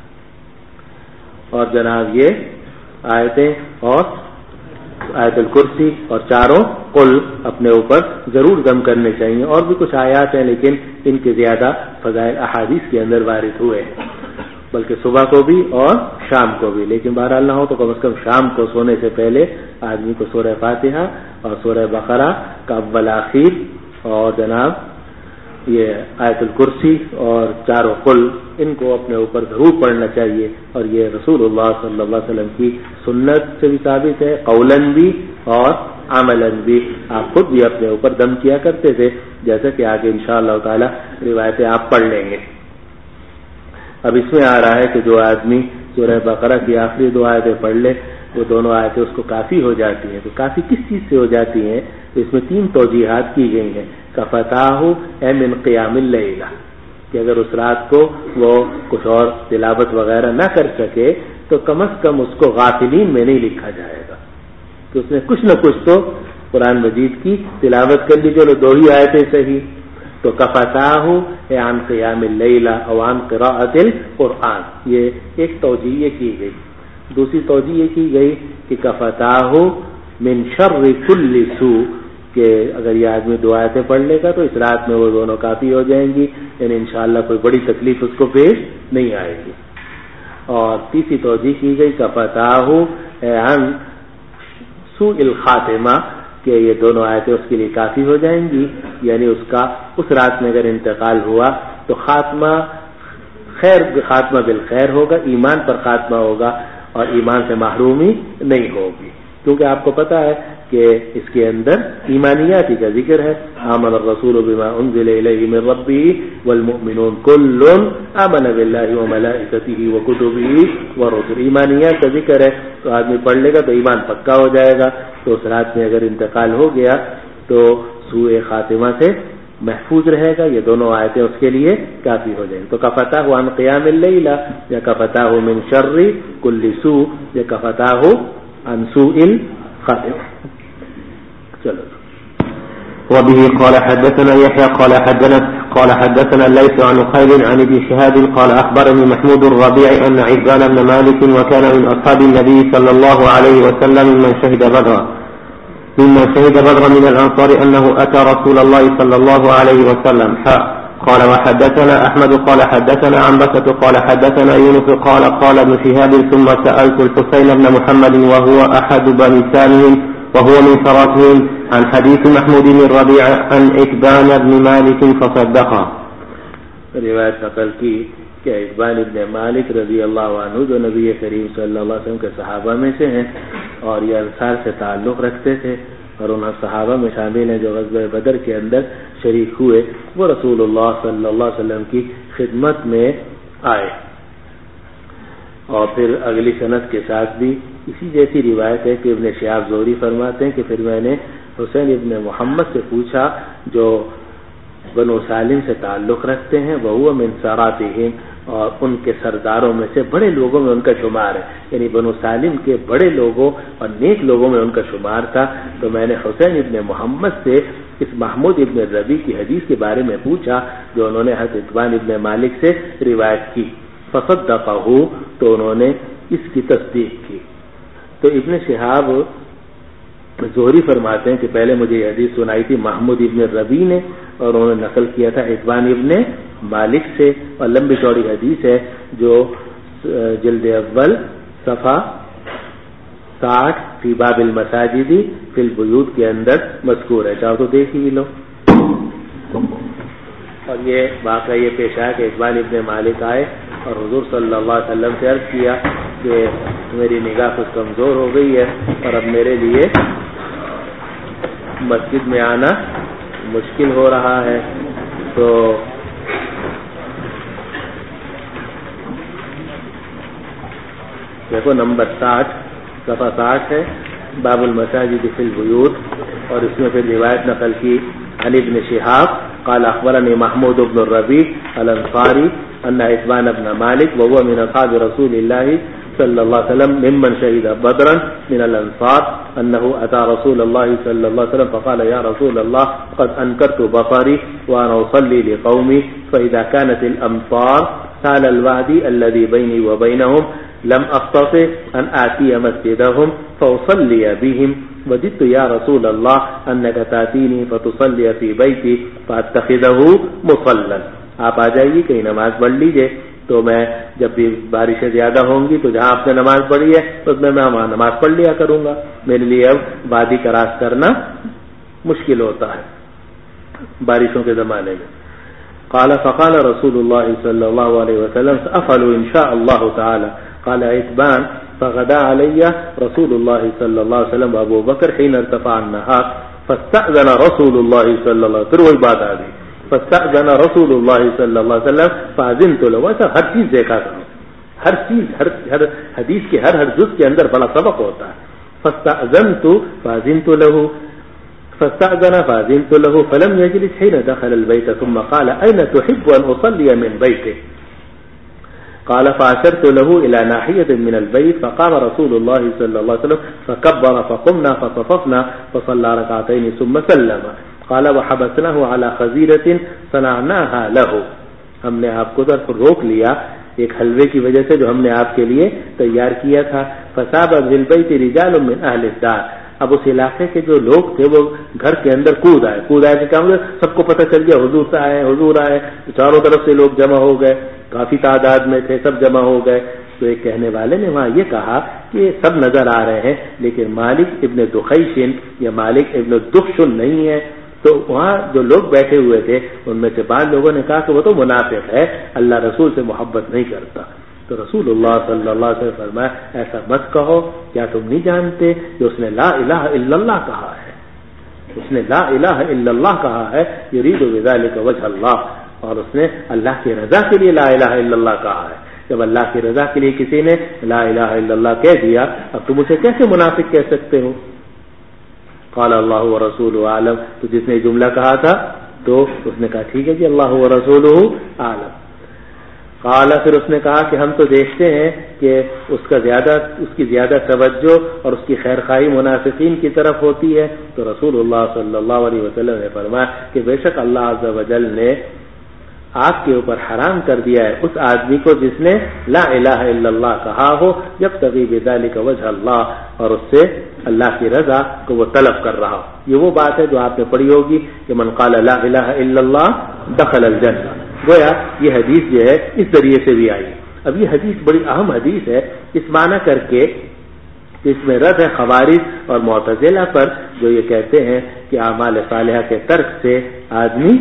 اور جناب یہ آیتیں اور آیت الکرسی اور 4 قل اپنے اوپر ضرور دم کرنے چاہیے. اور بھی کچھ آیات ہیں لیکن ان کے زیادہ فضائل احادیث کے اندر وارد ہوئے ہیں، بلکہ صبح کو بھی اور شام کو بھی. لیکن بہرحال نہ ہو تو کم از کم شام کو سونے سے پہلے آدمی کو سورہ فاتحہ اور سورہ بقرہ کا اول آخر اور جناب یہ آیت الکرسی اور 4 قل ان کو اپنے اوپر ضرور پڑھنا چاہیے. اور یہ رسول اللہ صلی اللہ علیہ وسلم کی سنت سے بھی ثابت ہے، قولاً بھی اور عملاً بھی. آپ خود بھی اپنے اوپر دم کیا کرتے تھے جیسا کہ آگے انشاءاللہ تعالی روایتیں آپ پڑھ لیں گے. اب اس میں آ رہا ہے کہ جو آدمی سورہ بقرہ کی آخری 2 آیتیں پڑھ لے وہ دونوں آیتیں اس کو کافی ہو جاتی ہیں. تو کافی کس چیز سے ہو جاتی ہیں؟ تو اس میں 3 توجیحات کی گئی ہیں. کفتاہ اے من قیام اللیل کہ اگر اس رات کو وہ کچھ اور تلاوت وغیرہ نہ کر سکے تو کم از کم اس کو غافلین میں نہیں لکھا جائے گا کہ اس نے کچھ نہ کچھ تو قرآن مجید کی تلاوت کر لی. چلو 2 ہی آیتیں صحیح. تو کفتاہ اے عن قیام اللیل او عن قراءۃ القرآن، یہ ایک توجیہ یہ کی گئی. دوسری توجیہ یہ کی گئی کہ کفتاہ من شر کل سوء کہ اگر یہ آدمی 2 آیتیں پڑھ لے گا تو اس رات میں وہ دونوں کافی ہو جائیں گی، یعنی انشاءاللہ کوئی بڑی تکلیف اس کو پیش نہیں آئے گی. اور تیسری توجیہ کی گئی کفتاہ عن سوء الخاتمہ کہ یہ دونوں آیتیں اس کے لیے کافی ہو جائیں گی، یعنی اس رات میں اگر انتقال ہوا تو خاتمہ بالخیر ہوگا، ایمان پر خاتمہ ہوگا اور ایمان سے محرومی نہیں ہوگی، کیونکہ آپ کو پتا ہے کہ اس کے اندر ایمانیات کا ذکر ہے. آمن الرسول بما انزل الیہ من ربہ والمؤمنون کل آمن باللہ وملائکتہ وکتبہ ورسلہ، ایمانیات کا ذکر ہے. تو آدمی پڑھ لے گا تو ایمان پکا ہو جائے گا. تو اس رات میں اگر انتقال ہو گیا تو سوء خاتمہ سے محفوظ رہے گا. یہ دونوں آیتیں اس کے لیے کافی ہو جائیں گی. تو کفتاہ عن قیام اللیل یا کفتاہ من شر کل سوء یا کفتاہ عن سوء الخاتمہ. چلو. وبه قال حدثنا يحيى قال حدثنا الليث عن خيل عن ابن شهاب قال أخبرني محمود الربيع أن عبان بن مالك وكان من أصحاب النبي صلى الله عليه وسلم ممن شهد بدرا من الأنصار أنه أتى رسول الله صلى الله عليه وسلم. قال وحدثنا أحمد قال حدثنا عنبسة قال حدثنا يونس قال ابن شهاب ثم سألت الحسين بن محمد وهو أحد بني سالم وهو من فراتهم عن حديث محمود بن الربيع عن عتبان بن مالك فصدقه. روایت نقل کی کہ عتبان بن مالک رضی اللہ عنہ جو نبی کریم صلی اللہ علیہ وسلم کے صحابہ میں سے ہیں اور یہ انصار سے تعلق رکھتے تھے اور ان صحابہ میں شامل ہیں جو غزوہ بدر کے اندر شریک ہوئے، وہ رسول اللہ صلی اللہ علیہ وسلم کی خدمت میں آئے. اور پھر اگلی سند کے ساتھ بھی اسی جیسی روایت ہے کہ ابن شہاب زہری فرماتے ہیں کہ پھر میں نے حسین ابن محمد سے پوچھا جو بنو سالم سے تعلق رکھتے ہیں، وہ من سراتہم، اور ان کے سرداروں میں سے بڑے لوگوں میں ان کا شمار ہے، یعنی بنو سالم کے بڑے لوگوں اور نیک لوگوں میں ان کا شمار تھا. تو میں نے حسین ابن محمد سے اس محمود ابن ربیع کی حدیث کے بارے میں پوچھا جو انہوں نے حضرت عتبان ابن مالک سے روایت کی. فصدقہ، تو انہوں نے اس کی تصدیق کی. تو ابن شہاب زہری فرماتے ہیں کہ پہلے مجھے یہ حدیث سنائی تھی محمود ابن ربیع نے اور انہوں نے نقل کیا تھا عتبان ابن مالک سے، اور لمبی چوڑی حدیث ہے جو جلد اول صفحہ 60 فی باب المساجد فی البیوت کے اندر مذکور ہے، چاہو تو دیکھ ہی لو. اور یہ واقعہ یہ پیش آیا کہ عتبان ابن مالک آئے اور حضور صلی اللہ علیہ وسلم سے عرض کیا کہ میری نگاہ کچھ کمزور ہو گئی ہے اور اب میرے لیے مسجد میں آنا مشکل ہو رہا ہے. تو دیکھو نمبر 60 صفحہ 60 ہے، باب المساجد فی البیوت، اور اس میں پھر روایت نقل کی عن ابن شہاب قال اخبرني محمود بن الربيع الانصاري ان عتبان بن مالك وهو من اصحاب رسول الله صلى الله عليه وسلم ممن شهد بدرا من الانصار انه اتى رسول الله صلى الله عليه وسلم فقال يا رسول الله قد انكرت بصري وانا اصلي لقومي فاذا كانت الامطار سال الوادي الذي بيني وبينهم لم استطع ان اتي مسجدهم فاصلي بهم وجدت يا رسول الله انك تاتيني فتصلي في بيتي فاتخذه مصلى. آپ آ جائیے کہیں نماز پڑھ لیجئے، تو میں جب بھی بارشیں زیادہ ہوں گی تو جہاں آپ نے نماز پڑھی ہے اس میں وہاں نماز پڑھ لیا کروں گا. میرے لیے اب وادی کراس کرنا مشکل ہوتا ہے بارشوں کے زمانے میں. قال فقال رسول الله صلى الله عليه وسلم افعل ان شاء الله تعالى. قال عتبان فغدا علي رسول الله صلى الله عليه وسلم وابو بكر حين ارتفع النهار فاستأذن رسول الله صلى الله عليه وسلم. بات آ گئی فاستأذن رسول الله صلى الله عليه وسلم فأذنت له. ایسا ہر چیز دیکھا کرو، ہر چیز ہر حدیث کے ہر جز کے اندر بڑا سبق ہوتا ہے. فاستأذنت فأذنت له فاستأذن فأذنت له فلم يجلس حين دخل البيت ثم قال أين تحب أن أصلي من بيتك؟ قال فأشرت له إلى ناحية من البيت فقام رسول الله صلى الله عليه وسلم فكبر فقمنا فصففنا فصلى ركعتين ثم سلم. قال وحبسناه على خزيرة صنعناها له. ہم نے آپ کو ذرا روک لیا ایک حلوے کی وجہ سے جو ہم نے آپ کے لیے تیار کیا تھا. فصاب بالبيت رجال من أهل الدار. اب اس علاقے کے جو لوگ تھے وہ گھر کے اندر کود آئے کہ کیا ہوگا، سب کو پتہ چل گیا حضور آئے، چاروں طرف سے لوگ جمع ہو گئے، کافی تعداد میں تھے، سب جمع ہو گئے. تو ایک کہنے والے نے وہاں یہ کہا یہ سب نظر آ رہے ہیں، لیکن مالک ابن دخیشن یا مالک ابن دخشن نہیں ہے. تو وہاں جو لوگ بیٹھے ہوئے تھے ان میں سے بعض لوگوں نے کہا کہ وہ تو منافق ہے، اللہ رسول سے محبت نہیں کرتا. تو رسول اللہ صلی اللہ علیہ وسلم فرمایا ایسا مت کہو، کیا تم نہیں جانتے کہ اس نے لا الہ الا اللہ کہا ہے، اس نے لا الہ الا اللہ کہا ہے، یرید بذلک وجہ اللہ، اور اس نے اللہ کی رضا کے لیے لا الہ الا اللہ کہا ہے. جب اللہ کی رضا کے لیے کسی نے لا الہ الا اللہ کہہ دیا، اب تم اسے کیسے منافق کہہ سکتے ہو؟ قال اللہ ورسولہ اعلم. تو جس نے جملہ کہا تھا تو اس نے کہا ٹھیک ہے جی اللہ ورسولہ اعلم. قال پھر اس نے کہا کہ ہم تو دیکھتے ہیں کہ اس کی زیادہ توجہ اور اس کی خیرخواہی منافقین کی طرف ہوتی ہے. تو رسول اللہ صلی اللہ علیہ وسلم نے فرمایا کہ بے شک اللہ عز و جل نے آپ کے اوپر حرام کر دیا ہے اس آدمی کو جس نے لا الہ الا اللہ کہا ہو، جب تغی بذلک وجہ اللہ، اور اس سے اللہ کی رضا کو وہ طلب کر رہا ہو. یہ وہ بات ہے جو آپ نے پڑھی ہوگی کہ من قال لا الہ الا اللہ دخل الجنہ. گویا یہ حدیث جو ہے اس ذریعے سے بھی آئی. اب یہ حدیث بڑی اہم حدیث ہے اس معنی کر کے اس میں رد ہے خوارج اور معتزلہ پر جو یہ کہتے ہیں کہ اعمال صالحہ کے ترک سے آدمی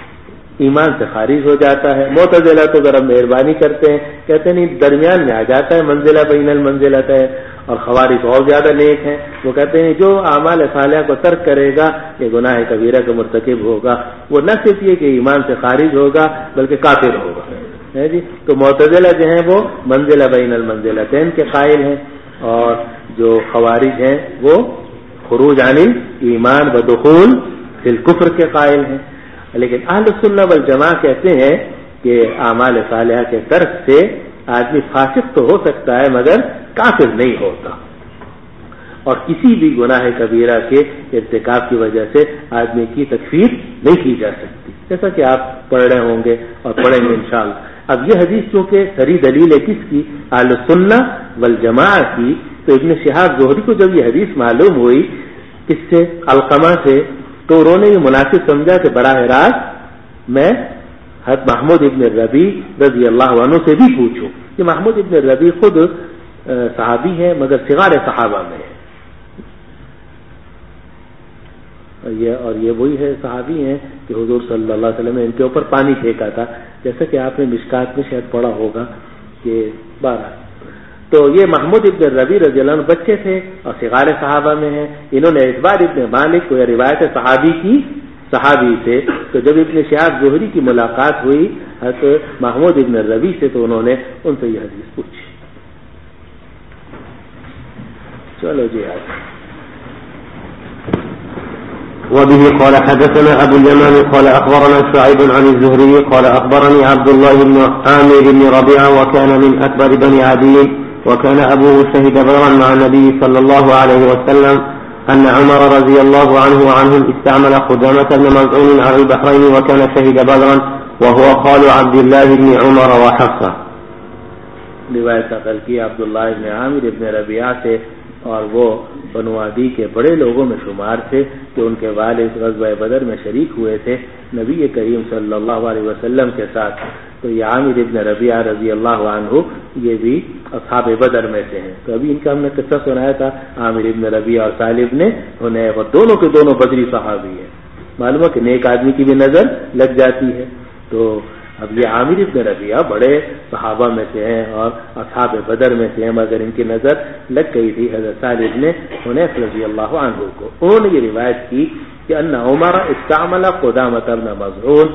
ایمان سے خارج ہو جاتا ہے. معتزلہ تو ذرا مہربانی کرتے ہیں، کہتے ہیں نہیں درمیان میں آ جاتا ہے، منزلہ بین المنزلۃ ہے. اور خوارج اور زیادہ نیک ہیں، وہ کہتے ہیں جو اعمال صالحہ کو ترک کرے گا یہ گناہ کبیرہ کا مرتکب ہوگا، وہ نہ صرف یہ کہ ایمان سے خارج ہوگا بلکہ کافر ہوگا. جی تو معتزلہ جو ہیں وہ منزلہ بین المنزلتین کے قائل ہیں، اور جو خوارج ہیں وہ خروج عن ایمان بدخول فی الکفر کے قائل ہیں. لیکن اہل السنہ والجماعہ کہتے ہیں کہ اعمال صالحہ کے ترک سے آدمی فاسق تو ہو سکتا ہے مگر کافر نہیں ہوتا، اور کسی بھی گناہ کبیرہ کے ارتکاب کی وجہ سے آدمی کی تکفیر نہیں کی جا سکتی، جیسا کہ آپ پڑھ رہے ہوں گے اور پڑھیں گے انشاءاللہ. اب یہ حدیث چونکہ صریح دلیل ہے کس کی؟ اہل السنہ والجماعہ کی. تو ابن شہاب زہری کو جب یہ حدیث معلوم ہوئی کس سے؟ علقمہ سے، تو انہوں نے یہ مناسب سمجھا کہ براہ راست میں حضرت محمود ابن ربیع رضی اللہ عنہ سے بھی پوچھوں. کہ محمود ابن ربیع خود صحابی ہیں مگر صغار صحابہ میں ہیں، اور یہ وہی ہے صحابی ہیں کہ حضور صلی اللہ علیہ وسلم نے ان کے اوپر پانی پھینکا تھا، جیسا کہ آپ نے مشکات میں شاید پڑھا ہوگا کہ 12. تو یہ محمود ابن ربیع رضی اللہ عنہ بچے تھے اور صغار صحابہ میں ہیں. انہوں نے اعتبار ابن مالک کو یہ روایت صحابی کی صحابی سے. تو جب ابن شہاب زہری کی ملاقات ہوئی حضرت محمود ابن ربیع سے تو انہوں نے ان سے یہ حدیث پوچھی. چلو جی آج. وبه قال حدثنا أبو اليمان قال أخبرنا شعيب عن الزهري قال أخبرني عبد الله بن عامر بن ربيعة وكان من أكبر بني عدي وكان أبوه شهد بدرا مع النبي صلى الله عليه وسلم أن عمر رضي الله عنه وعنهم استعمل خزامة بن مزعون على البحرين وكان شهد بدرا وهو خال عبد الله بن عمر وحفصة. روایت نقل کی عبداللہ ابن عامر ابن ربیعہ سے، اور وہ بنو عدی کے بڑے لوگوں میں شمار تھے کہ ان کے والد غزوہ بدر میں شریک ہوئے تھے نبی کریم صلی اللہ علیہ وسلم کے ساتھ. تو یہ عامر ابن ربیعہ رضی اللہ عنہ یہ بھی اصحاب بدر میں سے ہیں. تو ابھی ان کا ہم نے قصہ سنایا تھا عامر ابن ربیعہ اور طالب نے انہیں، وہ دونوں کے دونوں بدری صحابی ہیں. معلوم ہے کہ نیک آدمی کی بھی نظر لگ جاتی ہے. تو اب یہ عامر ابن ربیعہ بڑے صحابہ میں سے ہیں اور اصحاب بدر میں سے ہیں، مگر ان کی نظر لگ گئی تھی حضرت طالب نے حنیف رضی اللہ عنہ کو. انہوں نے یہ روایت کی کہ ان عمر استعمل قدامہ بن مزعون.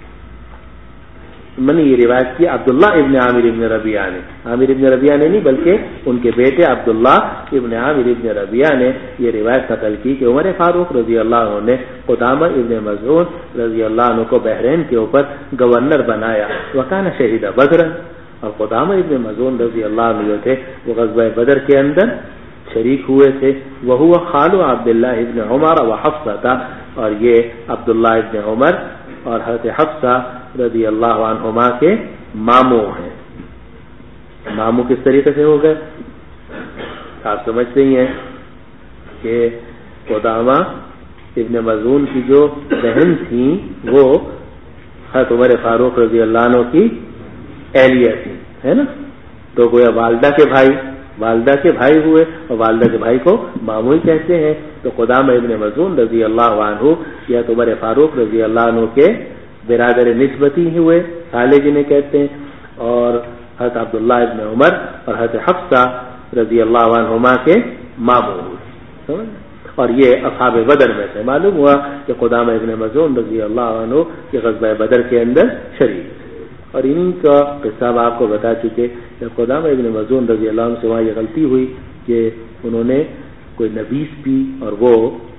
میں نے یہ روایت کی عبداللہ ابن عامر ابن ربیعہ نے، عامر ابن ربیعہ نے نہیں بلکہ ان کے بیٹے عبداللہ ابن عامر ابن ربیعہ نے یہ روایت نقل کی کہ عمر فاروق رضی اللہ عنہ نے قدامہ ابن مزعون رضی اللہ عنہ کو بحرین کے اوپر گورنر بنایا. وکان شہید بدر، اور قدامہ ابن مزعون رضی اللہ عنہ جو تھے وہ غزوہ بدر کے اندر شریک ہوئے تھے. وہو خال عبداللہ ابن عمر و حفصہ، اور یہ عبداللہ ابن عمر اور حضرت حفصہ رضی اللہ عنہما کے ماموں ہیں. ماموں کس طریقے سے ہو گئے آپ سمجھتے ہی ہیں کہ قدامہ ابن مزعون کی جو بہن تھیں وہ حضرت عمر فاروق رضی اللہ عنہ کی اہلیہ تھی، ہے نا. تو گویا والدہ کے بھائی والدہ کے بھائی ہوئے اور والدہ کے بھائی کو ماموں کہتے ہیں. تو قدامہ ابن مظعون رضی اللہ عنہ یا تو عمر فاروق رضی اللہ عنہ کے برادر نسبتی ہوئے، خالے جنہیں کہتے ہیں، اور حضرت عبداللہ ابن عمر اور حضرت حفصہ رضی اللہ عنہما کے ماموں ہوئے. اور یہ اصحاب بدر میں سے معلوم ہوا کہ قدامہ ابن مظعون رضی اللہ عنہ کے غزوہ بدر کے اندر شریک تھے. اور انہی کا قصہ آپ کو بتا چکے کہ قدامہ ابن مظعون رضی اللہ عنہ سے وہاں یہ غلطی ہوئی کہ انہوں نے کوئی نبیذ پی اور وہ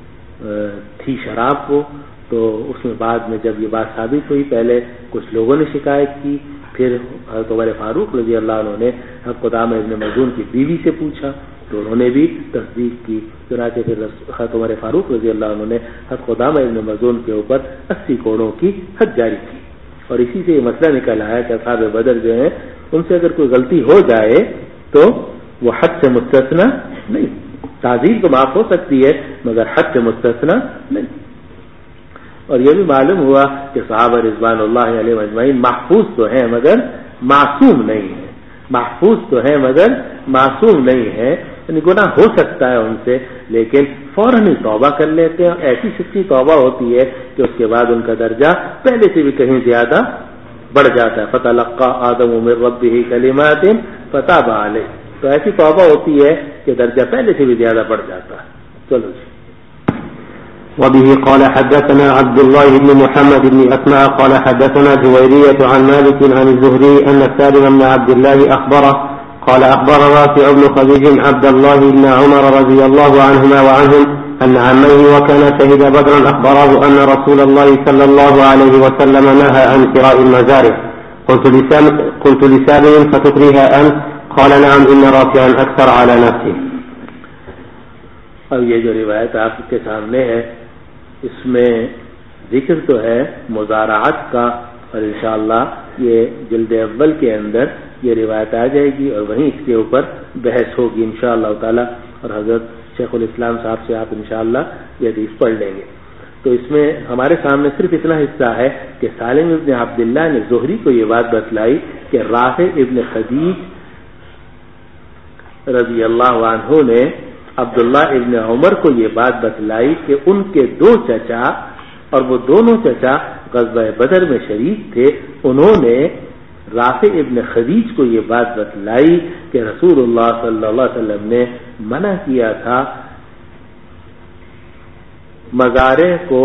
تھی شراب کو. تو اس میں بعد میں جب یہ بات ثابت ہوئی، پہلے کچھ لوگوں نے شکایت کی، پھر حضرت عمر فاروق رضی اللہ عنہ نے حضرت قدامہ ابن مظعون کی بیوی سے پوچھا تو انہوں نے بھی تصدیق کی. چنانچہ پھر حضرت عمر فاروق رضی اللہ عنہ نے حضرت قدامہ ابن مظعون کے اوپر 80 کوڑوں کی حد جاری کی. اور اسی سے یہ مسئلہ نکل آیا کہ اصحاب بدر جو ہیں ان سے اگر کوئی غلطی ہو جائے تو وہ حد سے مستثنا نہیں. تعزیر تو معاف ہو سکتی ہے مگر حد سے مستثنا نہیں. اور یہ بھی معلوم ہوا کہ صحابہ رضوان اللہ علیہ اجمعین محفوظ تو ہیں مگر معصوم نہیں ہیں. محفوظ تو ہیں مگر معصوم نہیں ہیں، یعنی گناہ ہو سکتا ہے ان سے لیکن فوراً ہی توبہ کر لیتے ہیں. ایسی سچی توبہ ہوتی ہے کہ اس کے بعد ان کا درجہ پہلے سے بھی کہیں زیادہ بڑھ جاتا ہے. فَتَلَقَّى آدَمُ مِن رَّبِّهِ كَلِمَاتٍ فَتَابَ عَلَيْهِ. تو ایسی توبہ ہوتی ہے کہ درجہ پہلے سے بھی زیادہ بڑھ جاتا ہے. چلو جی. وبه قال حدثنا عبد الله بن محمد بن أسماء قال حدثنا جويرية عن مالك عن الزهري أن سالم بن عبد الله أخبره قال أخبر رافع بن خديج عبد الله بن عمر رضي الله عنهما وعنهم أن عمه وكان شهد بدرا أخبره أن رسول الله صلى الله عليه وسلم نهى عن شراء المزارع. قلت لسالم فتكرهها أنت؟ قال نعم إن رافعا أكثر على نفسه. اب یہ جو روایت آپ کے سامنے ہے اس میں ذکر تو ہے مزارعات کا، اور انشاءاللہ یہ جلد اول کے اندر یہ روایت آ جائے گی اور وہیں اس کے اوپر بحث ہوگی انشاءاللہ تعالی. اور حضرت شیخ الاسلام صاحب سے آپ انشاءاللہ یہ حدیث پڑھ لیں گے. تو اس میں ہمارے سامنے صرف اتنا حصہ ہے کہ سالم ابن عبداللہ نے زہری کو یہ بات بتلائی کہ رافع ابن خدیج رضی اللہ عنہ نے عبداللہ ابن عمر کو یہ بات بتلائی کہ ان کے 2 چچا اور وہ دونوں چچا غزوہ بدر میں شریک تھے. انہوں نے رافع ابن خدیج کو یہ بات بتلائی کہ رسول اللہ صلی اللہ علیہ وسلم نے منع کیا تھا مزارع کو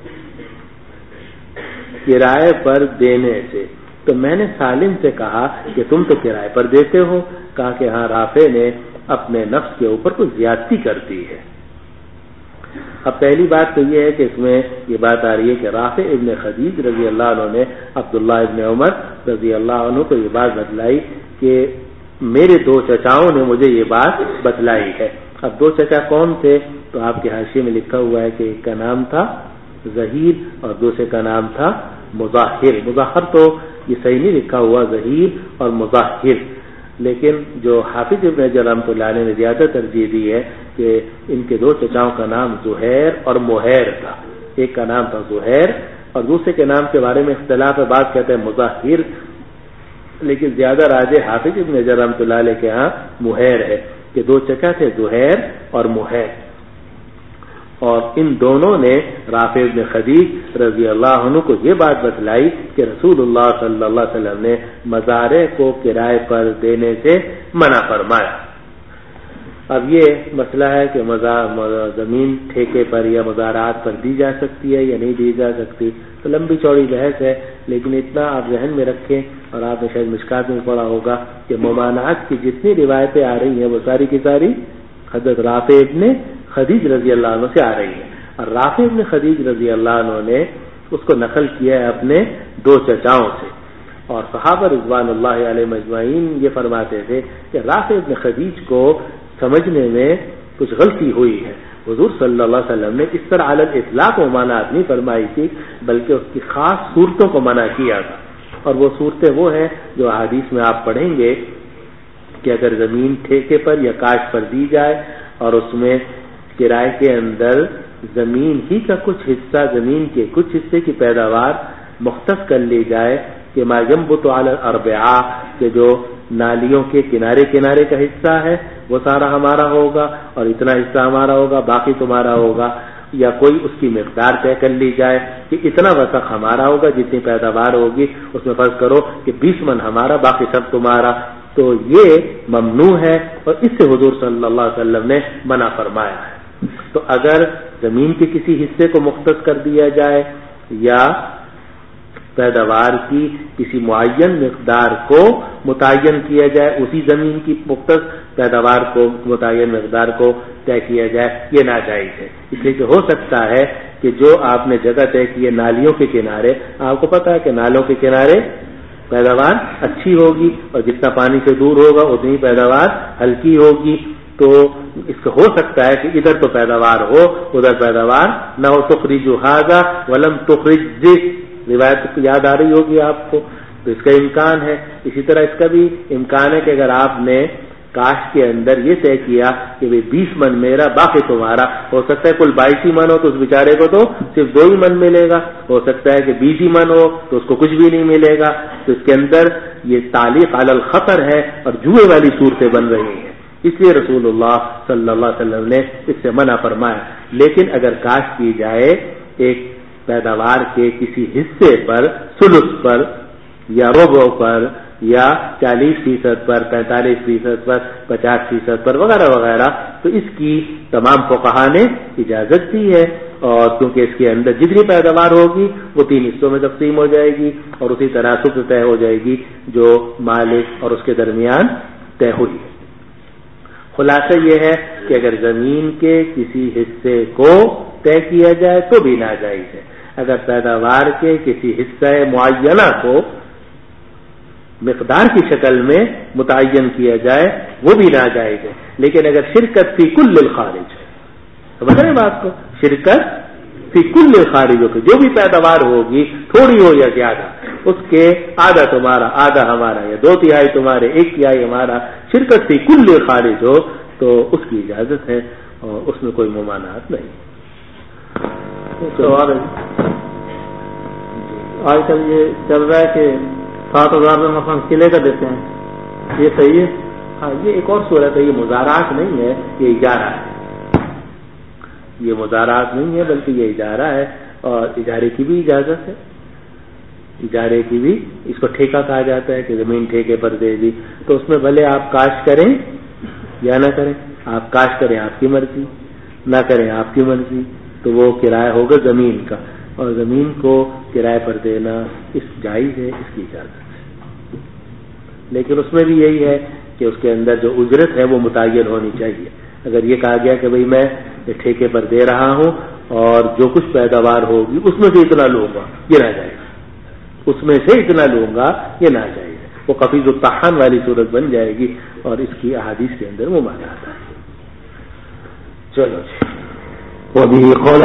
کرائے پر دینے سے. تو میں نے سالم سے کہا کہ تم تو کرائے پر دیتے ہو. کہا کہ ہاں رافع نے اپنے نفس کے اوپر کوئی زیادتی کر دی ہے. اب پہلی بات تو یہ ہے کہ اس میں یہ بات آ رہی ہے کہ رافع ابن خدیج رضی اللہ عنہ نے عبداللہ ابن عمر رضی اللہ عنہ کو یہ بات بتلائی کہ میرے 2 چچاؤں نے مجھے یہ بات بتلائی ہے. اب 2 چچا کون تھے؟ تو آپ کے حاشیے میں لکھا ہوا ہے کہ ایک کا نام تھا ظہیر اور دوسرے کا نام تھا مظاہر. مظاہر تو یہ صحیح نہیں لکھا ہوا، ظہیر اور مظاہر. لیکن جو حافظ ابن حجر رحمۃ اللہ علیہ نے زیادہ ترجیح دی ہے کہ ان کے 2 چچاؤں کا نام زہیر اور محیر تھا. ایک کا نام تھا زہیر اور دوسرے کے نام کے بارے میں اختلاف ہے. بعض کہتے ہیں مظاہر، لیکن زیادہ راجح حافظ ابن حجر رحمۃ اللہ علیہ کے ہاں محیر ہے کہ 2 چچا تھے زہیر اور محیر. اور ان دونوں نے رافع ابن خدیج رضی اللہ عنہ کو یہ بات بتلائی کہ رسول اللہ صلی اللہ علیہ وسلم نے مزارع کو کرائے پر دینے سے منع فرمایا. اب یہ مسئلہ ہے کہ زمین ٹھیکے پر یا مزارعات پر دی جا سکتی ہے یا نہیں دی جا سکتی، تو لمبی چوڑی بحث ہے. لیکن اتنا آپ ذہن میں رکھیں، اور آپ نے شاید مشکات میں پڑھا ہوگا کہ ممانعات کی جتنی روایتیں آ رہی ہیں وہ ساری کی ساری حضرت رافع ابن خدیج رضی اللہ عنہ سے آ رہی ہے. اور رافع ابن خدیج رضی اللہ عنہ نے اس کو نقل کیا ہے اپنے 2 چچاؤں سے. اور صحابہ رضوان اللہ علیہ مجمعین یہ فرماتے تھے کہ رافع ابن خدیج کو سمجھنے میں کچھ غلطی ہوئی ہے. حضور صلی اللہ علیہ وسلم نے اس طرح علی الاطلاق ممانعت نہیں فرمائی تھی، بلکہ اس کی خاص صورتوں کو منع کیا تھا. اور وہ صورتیں وہ ہیں جو حدیث میں آپ پڑھیں گے کہ اگر زمین ٹھیکے پر یا کاشت پر دی جائے اور اس میں کرائے کے اندر زمین ہی کا کچھ حصہ، زمین کے کچھ حصے کی پیداوار مختص کر لی جائے کہ ما ينبت علی الاربعاء، کہ جو نالیوں کے کنارے کنارے کا حصہ ہے وہ سارا ہمارا ہوگا اور اتنا حصہ ہمارا ہوگا باقی تمہارا ہوگا، یا کوئی اس کی مقدار طے کر لی جائے کہ اتنا وسق ہمارا ہوگا، جتنی پیداوار ہوگی اس میں فرض کرو کہ 20 من ہمارا باقی سب تمہارا، تو یہ ممنوع ہے اور اس سے حضور صلی اللہ علیہ وسلم نے منع فرمایا ہے۔ تو اگر زمین کے کسی حصے کو مختص کر دیا جائے یا پیداوار کی کسی معین مقدار کو متعین کیا جائے، اسی زمین کی مختص پیداوار کو متعین مقدار کو طے کیا جائے، یہ ناجائز ہے، اس لیے کہ ہو سکتا ہے کہ جو آپ نے جگہ طے کی ہے نالیوں کے کنارے، آپ کو پتا ہے کہ نالوں کے کنارے پیداوار اچھی ہوگی اور جتنا پانی سے دور ہوگا اتنی پیداوار ہلکی ہوگی، تو اس کو ہو سکتا ہے کہ ادھر تو پیداوار ہو ادھر پیداوار نہ ہو۔ تخرج ھذا ولم تخرج ذک، روایت یاد آ رہی ہوگی آپ کو، تو اس کا امکان ہے۔ اسی طرح اس کا بھی امکان ہے کہ اگر آپ نے کاشت کے اندر یہ طے کیا کہ 20 من میرا باقی تمہارا، ہو سکتا ہے کل 22 ہی من ہو تو اس بیچارے کو تو صرف 2 ہی من ملے گا، ہو سکتا ہے کہ 20 ہی من ہو تو اس کو کچھ بھی نہیں ملے گا، تو اس کے اندر یہ تعلیق علی الخطر ہے اور جوئے والی صورتیں بن رہی ہیں، اس لیے رسول اللہ صلی اللہ علیہ وسلم نے اس سے منع فرمایا۔ لیکن اگر کاشت کی جائے ایک پیداوار کے کسی حصے پر، ثلث پر یا ربع پر یا 40% پر، 45% پر، 50% پر وغیرہ وغیرہ، تو اس کی تمام فقہا نے اجازت دی ہے، اور کیونکہ اس کے اندر جتنی پیداوار ہوگی وہ 3 حصوں میں تقسیم ہو جائے گی اور اسی طرح سکت طے ہو جائے گی جو مالک اور اس کے درمیان طے ہوئی۔ خلاصہ یہ ہے کہ اگر زمین کے کسی حصے کو طے کیا جائے تو بھی ناجائز ہے، اگر پیداوار کے کسی حصہ معینہ کو مقدار کی شکل میں متعین کیا جائے وہ بھی ناجائز ہے، لیکن اگر شرکت فی کل الخارج ہے، سمجھ رہے ہیں بات کو، شرکت فی کل الخارج ہو، جو بھی پیداوار ہوگی تھوڑی ہو یا زیادہ اس کے آدھا تمہارا آدھا ہمارا یا 2/3 تمہارے 1/3 ہمارا، شرکت فی کل خارج ہو تو اس کی اجازت ہے اور اس میں کوئی ممانعت نہیں۔ سوال ہے، آج کل یہ چل رہا ہے کہ 7,000 میں مثلا قلعے کا دیتے ہیں، یہ صحیح ہے؟ ہاں، یہ ایک اور صورت ہے، یہ مزارعات نہیں ہے، یہ اجارہ ہے، یہ مزارعات نہیں ہے بلکہ یہ اجارہ ہے، اور اجارے کی بھی اجازت ہے، اجارے کی بھی، اس کو ٹھیکہ کہا جاتا ہے کہ زمین ٹھیکے پر دے دی، تو اس میں بھلے آپ کاشت کریں یا نہ کریں، آپ کاشت کریں آپ کی مرضی، نہ کریں آپ کی مرضی، تو وہ کرایہ ہوگا زمین کا، اور زمین کو کرایہ پر دینا اس جائز ہے، اس کی اجازت ہے، لیکن اس میں بھی یہی ہے کہ اس کے اندر جو اجرت ہے وہ متعین ہونی چاہیے۔ اگر یہ کہا گیا کہ بھئی میں ٹھیکے پر دے رہا ہوں اور جو کچھ پیداوار ہوگی اس میں سے اتنا لوں گا، یہ نہ جائے، اس میں سے اتنا لوں گا یہ نہ جائے، وہ قفیز الطحان والی صورت بن جائے گی اور اس کی احادیث کے اندر وہ مانا آتا ہے۔ چلو جی، وبه قال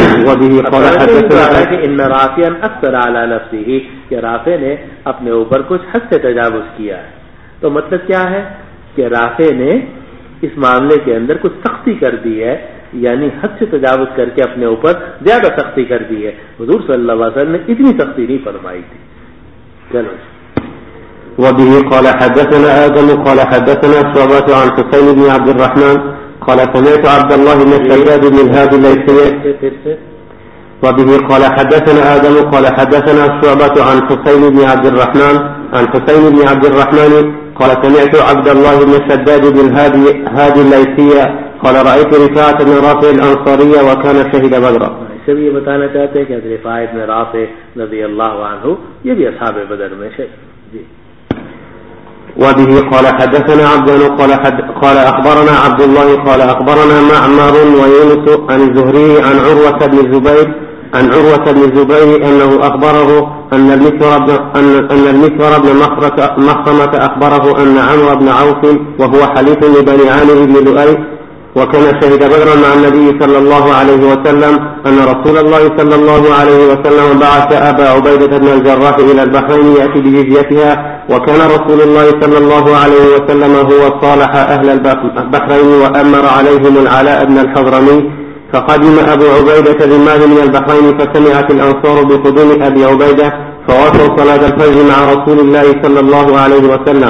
حدثنا کہ ان رافعا اکثر علی نفسه، کہ رافع نے اپنے اوپر کچھ حد سے تجاوز کیا ہے، تو مطلب کیا ہے کہ رافع نے اس معاملے کے اندر کچھ سختی کر دی ہے، یعنی حد سے تجاوز کر کے اپنے اوپر زیادہ سختی کر دی ہے، حضور صلی اللہ علیہ وسلم نے اتنی سختی نہیں فرمائی تھی۔ چلو جی، وبه قال حدثنا آدم قال حدثنا شعبة عن حسين بن عبد الرحمن قال سمعت عبد الله بن الشداد بن الهادي الليثي وبه قال حدثنا آدم قال حدثنا شعبة عن حسين بن عبد الرحمن عن حسين بن عبد الرحمن قال سمعت عبد الله بن الشداد بن الهادي الليثي قال رأيت رفاعة بن رافع الأنصاري وكان شهد بدرا۔ اسے بھی یہ بتانا چاہتے ہیں کہ رفاعة بن رافع رضی اللہ عنہ یہ بھی اصحاب بدر میں شہید۔ جی، وبه قال حدثنا عبدنا قال أخبرنا عبد الله قال أخبرنا معمر ويونس عن الزهري عن عروة بن الزبير أنه أخبره أن المسور بن مخرمة أخبره أن عمرو بن عوف وهو حليف لبني عامر بن لؤي وكان شهد بدرا مع النبي صلى الله عليه وسلم أن رسول الله صلى الله عليه وسلم بعث أبا عبيدة بن الجراح إلى البحرين يأتي بجزيتها، وكان رسول الله صلى الله عليه وسلم هو صالح أهل البحرين وأمر عليهم العلاء بن الحضرمي، فقدم أبو عبيدة بمال من البحرين فسمعت الأنصار بقدوم أبي عبيدة فوصوا صلاة الفجر مع رسول الله صلى الله عليه وسلم،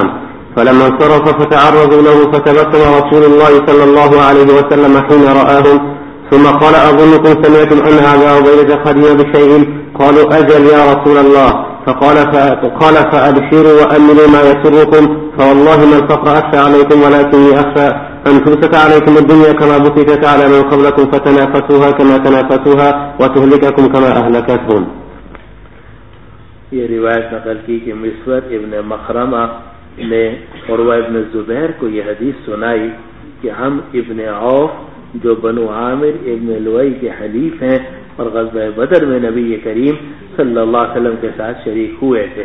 فلما انصرف فتعرضوا له فتبسم رسول الله صلى الله عليه وسلم حين رآهم ثم قال أظنكم سمعتم أن أبا عبيدة خدم بشيء؟ قالوا أجل يا رسول الله. قال فأبشروا وأمنوا ما يسركم فوالله ما الفقر أخشى عليكم ولكني أخشى أن تبسط عليكم الدنيا كما بسطت على من قبلكم فتنافسوها كما تنافسوها وتهلككم كما أهلكتهم. یہ روایت نقل کی کہ مسور ابن مخرمہ نے عروہ ابن زبیر کو یہ حدیث سنائی کہ ہم ابن عوف جو بنو عامر ابن لوئی کے حلیف ہیں اور غزوہ بدر میں نبی کریم صلی اللہ علیہ وسلم کے ساتھ شریک ہوئے تھے،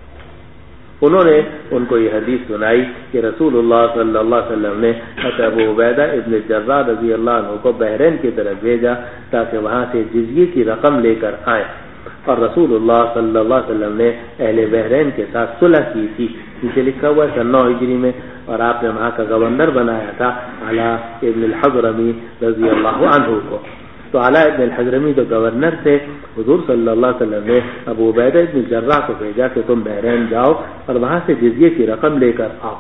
انہوں نے ان کو یہ حدیث سنائی کہ رسول اللہ صلی اللہ علیہ وسلم نے ابو عبیدہ ابن جراح رضی اللہ عنہ کو بحرین کی طرف بھیجا تاکہ وہاں سے جزیے کی رقم لے کر آئیں، اور رسول اللہ صلی اللہ علیہ وسلم نے اہل بحرین کے ساتھ صلح کی تھی، جسے لکھا ہوا ہے 9 ہجری میں، اور آپ نے وہاں کا گورنر بنایا تھا علاء ابن الحضرمی رضی اللہ عنہ کو۔ تو علاء ابن الحضرمی تو گورنر تھے، حضور صلی اللہ علیہ وسلم نے ابو عبیدہ ابن جراح کو بھیجا کہ تم بحرین جاؤ اور وہاں سے جزیے کی رقم لے کر آؤ۔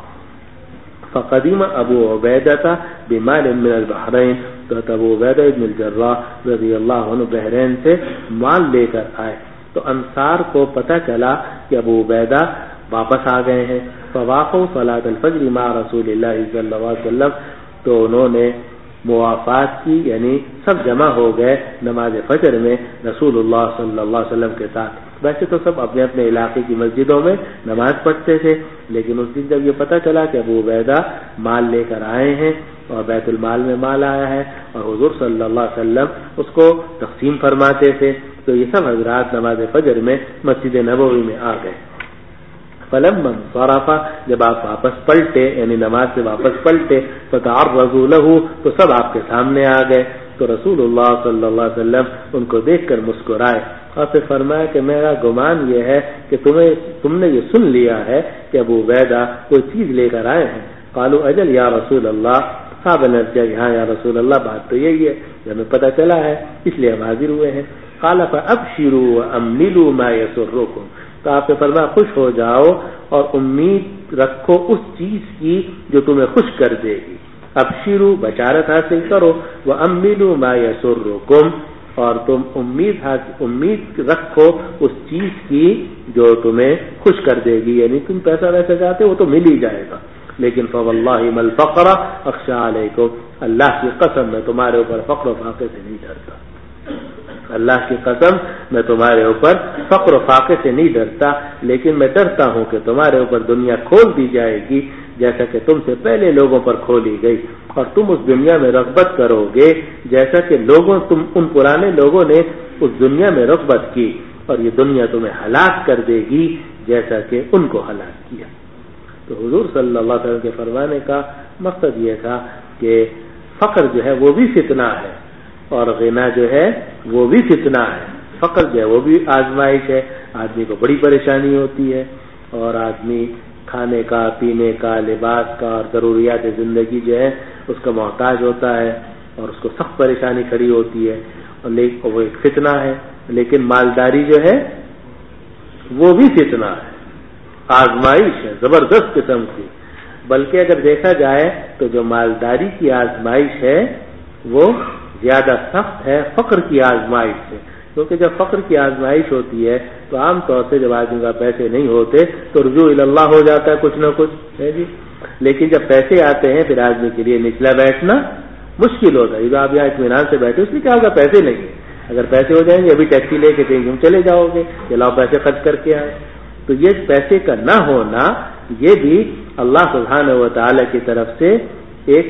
فقدیم ابو عبیدہ بمال من البحرین، تو ابو عبیدہ ابن الجراح رضی اللہ عنہ بحرین سے مال لے کر آئے، تو انصار کو پتہ چلا کہ ابو عبیدہ واپس آ گئے ہیں، فواقوا صلاۃ الفجر مع رسول اللہ صلی اللہ علیہ وسلم، تو انہوں نے موافات کی، یعنی سب جمع ہو گئے نماز فجر میں رسول اللہ صلی اللہ علیہ وسلم کے ساتھ۔ ویسے تو سب اپنے اپنے علاقے کی مسجدوں میں نماز پڑھتے تھے، لیکن اس دن جب یہ پتہ چلا کہ ابو عبیدہ مال لے کر آئے ہیں اور بیت المال میں مال آیا ہے اور حضور صلی اللہ علیہ وسلم اس کو تقسیم فرماتے تھے، تو یہ سب حضرات نماز فجر میں مسجد نبوی میں آ گئے۔ فلما انصرف، جب آپ واپس پلٹے یعنی نماز سے واپس پلٹے، فتعرضوا له، تو سب آپ کے سامنے آ گئے، تو رسول اللہ صلی اللہ علیہ وسلم ان کو دیکھ کر مسکرائے اور پھر فرمایا کہ میرا گمان یہ ہے کہ تم نے یہ سن لیا ہے کہ ابو عبیدہ کوئی چیز لے کر آئے ہیں۔ قالوا اجل یا رسول اللہ، صحابہ نے کہا ہاں یا رسول اللہ، بات تو یہی ہے، ہمیں پتہ چلا ہے اس لیے ہم حاضر ہوئے ہیں۔ قال فابشروا واملوا ما يسركم، تو آپ نے فرمایا خوش ہو جاؤ اور امید رکھو اس چیز کی جو تمہیں خوش کر دے گی۔ ابشروا، بشارت حاصل کرو، واملوا ما يسركم، اور تم امید رکھو اس چیز کی جو تمہیں خوش کر دے گی، یعنی تم پیسہ ویسے چاہتے وہ تو مل ہی جائے گا، لیکن فواللہ ما الفقر اخشى علیکم، اللہ کی قسم میں تمہارے اوپر فقر و فاقے سے نہیں ڈرتا، اللہ کی قسم میں تمہارے اوپر فقر و فاقے سے نہیں ڈرتا، لیکن میں ڈرتا ہوں کہ تمہارے اوپر دنیا کھول دی جائے گی جیسا کہ تم سے پہلے لوگوں پر کھولی گئی، اور تم اس دنیا میں رغبت کرو گے جیسا کہ ان پرانے لوگوں نے اس دنیا میں رغبت کی، اور یہ دنیا تمہیں ہلاک کر دے گی جیسا کہ ان کو ہلاک کیا۔ تو حضور صلی اللہ علیہ وسلم کے فرمانے کا مقصد یہ تھا کہ فقر جو ہے وہ بھی فتنہ ہے اور غنا جو ہے وہ بھی فتنہ ہے۔ فقر جو ہے وہ بھی آزمائش ہے، آدمی کو بڑی پریشانی ہوتی ہے اور آدمی کھانے کا، پینے کا، لباس کا اور ضروریات زندگی جو ہے اس کا محتاج ہوتا ہے اور اس کو سخت پریشانی کھڑی ہوتی ہے، اور وہ ایک فتنہ ہے۔ لیکن مالداری جو ہے وہ بھی فتنہ ہے، آزمائش ہے زبردست قسم کی، بلکہ اگر دیکھا جائے تو جو مالداری کی آزمائش ہے وہ زیادہ سخت ہے فقر کی آزمائش سے، کیونکہ جب فقر کی آزمائش ہوتی ہے تو عام طور سے جب آدمی کا پیسے نہیں ہوتے تو رجوع اللہ ہو جاتا ہے کچھ نہ کچھ ہے جی، لیکن جب پیسے آتے ہیں پھر آدمی کے لیے نچلا بیٹھنا مشکل ہوتا ہے۔ آپ یہاں اطمینان سے بیٹھے، اس لیے کیا ہوگا پیسے نہیں، اگر پیسے ہو جائیں گے ابھی ٹیکسی لے کے کہیں تم چلے جاؤ گے، چلاؤ پیسے خرچ کر کے آئے، تو یہ پیسے کا نہ ہونا یہ بھی اللہ سبحانہ و تعالی کی طرف سے ایک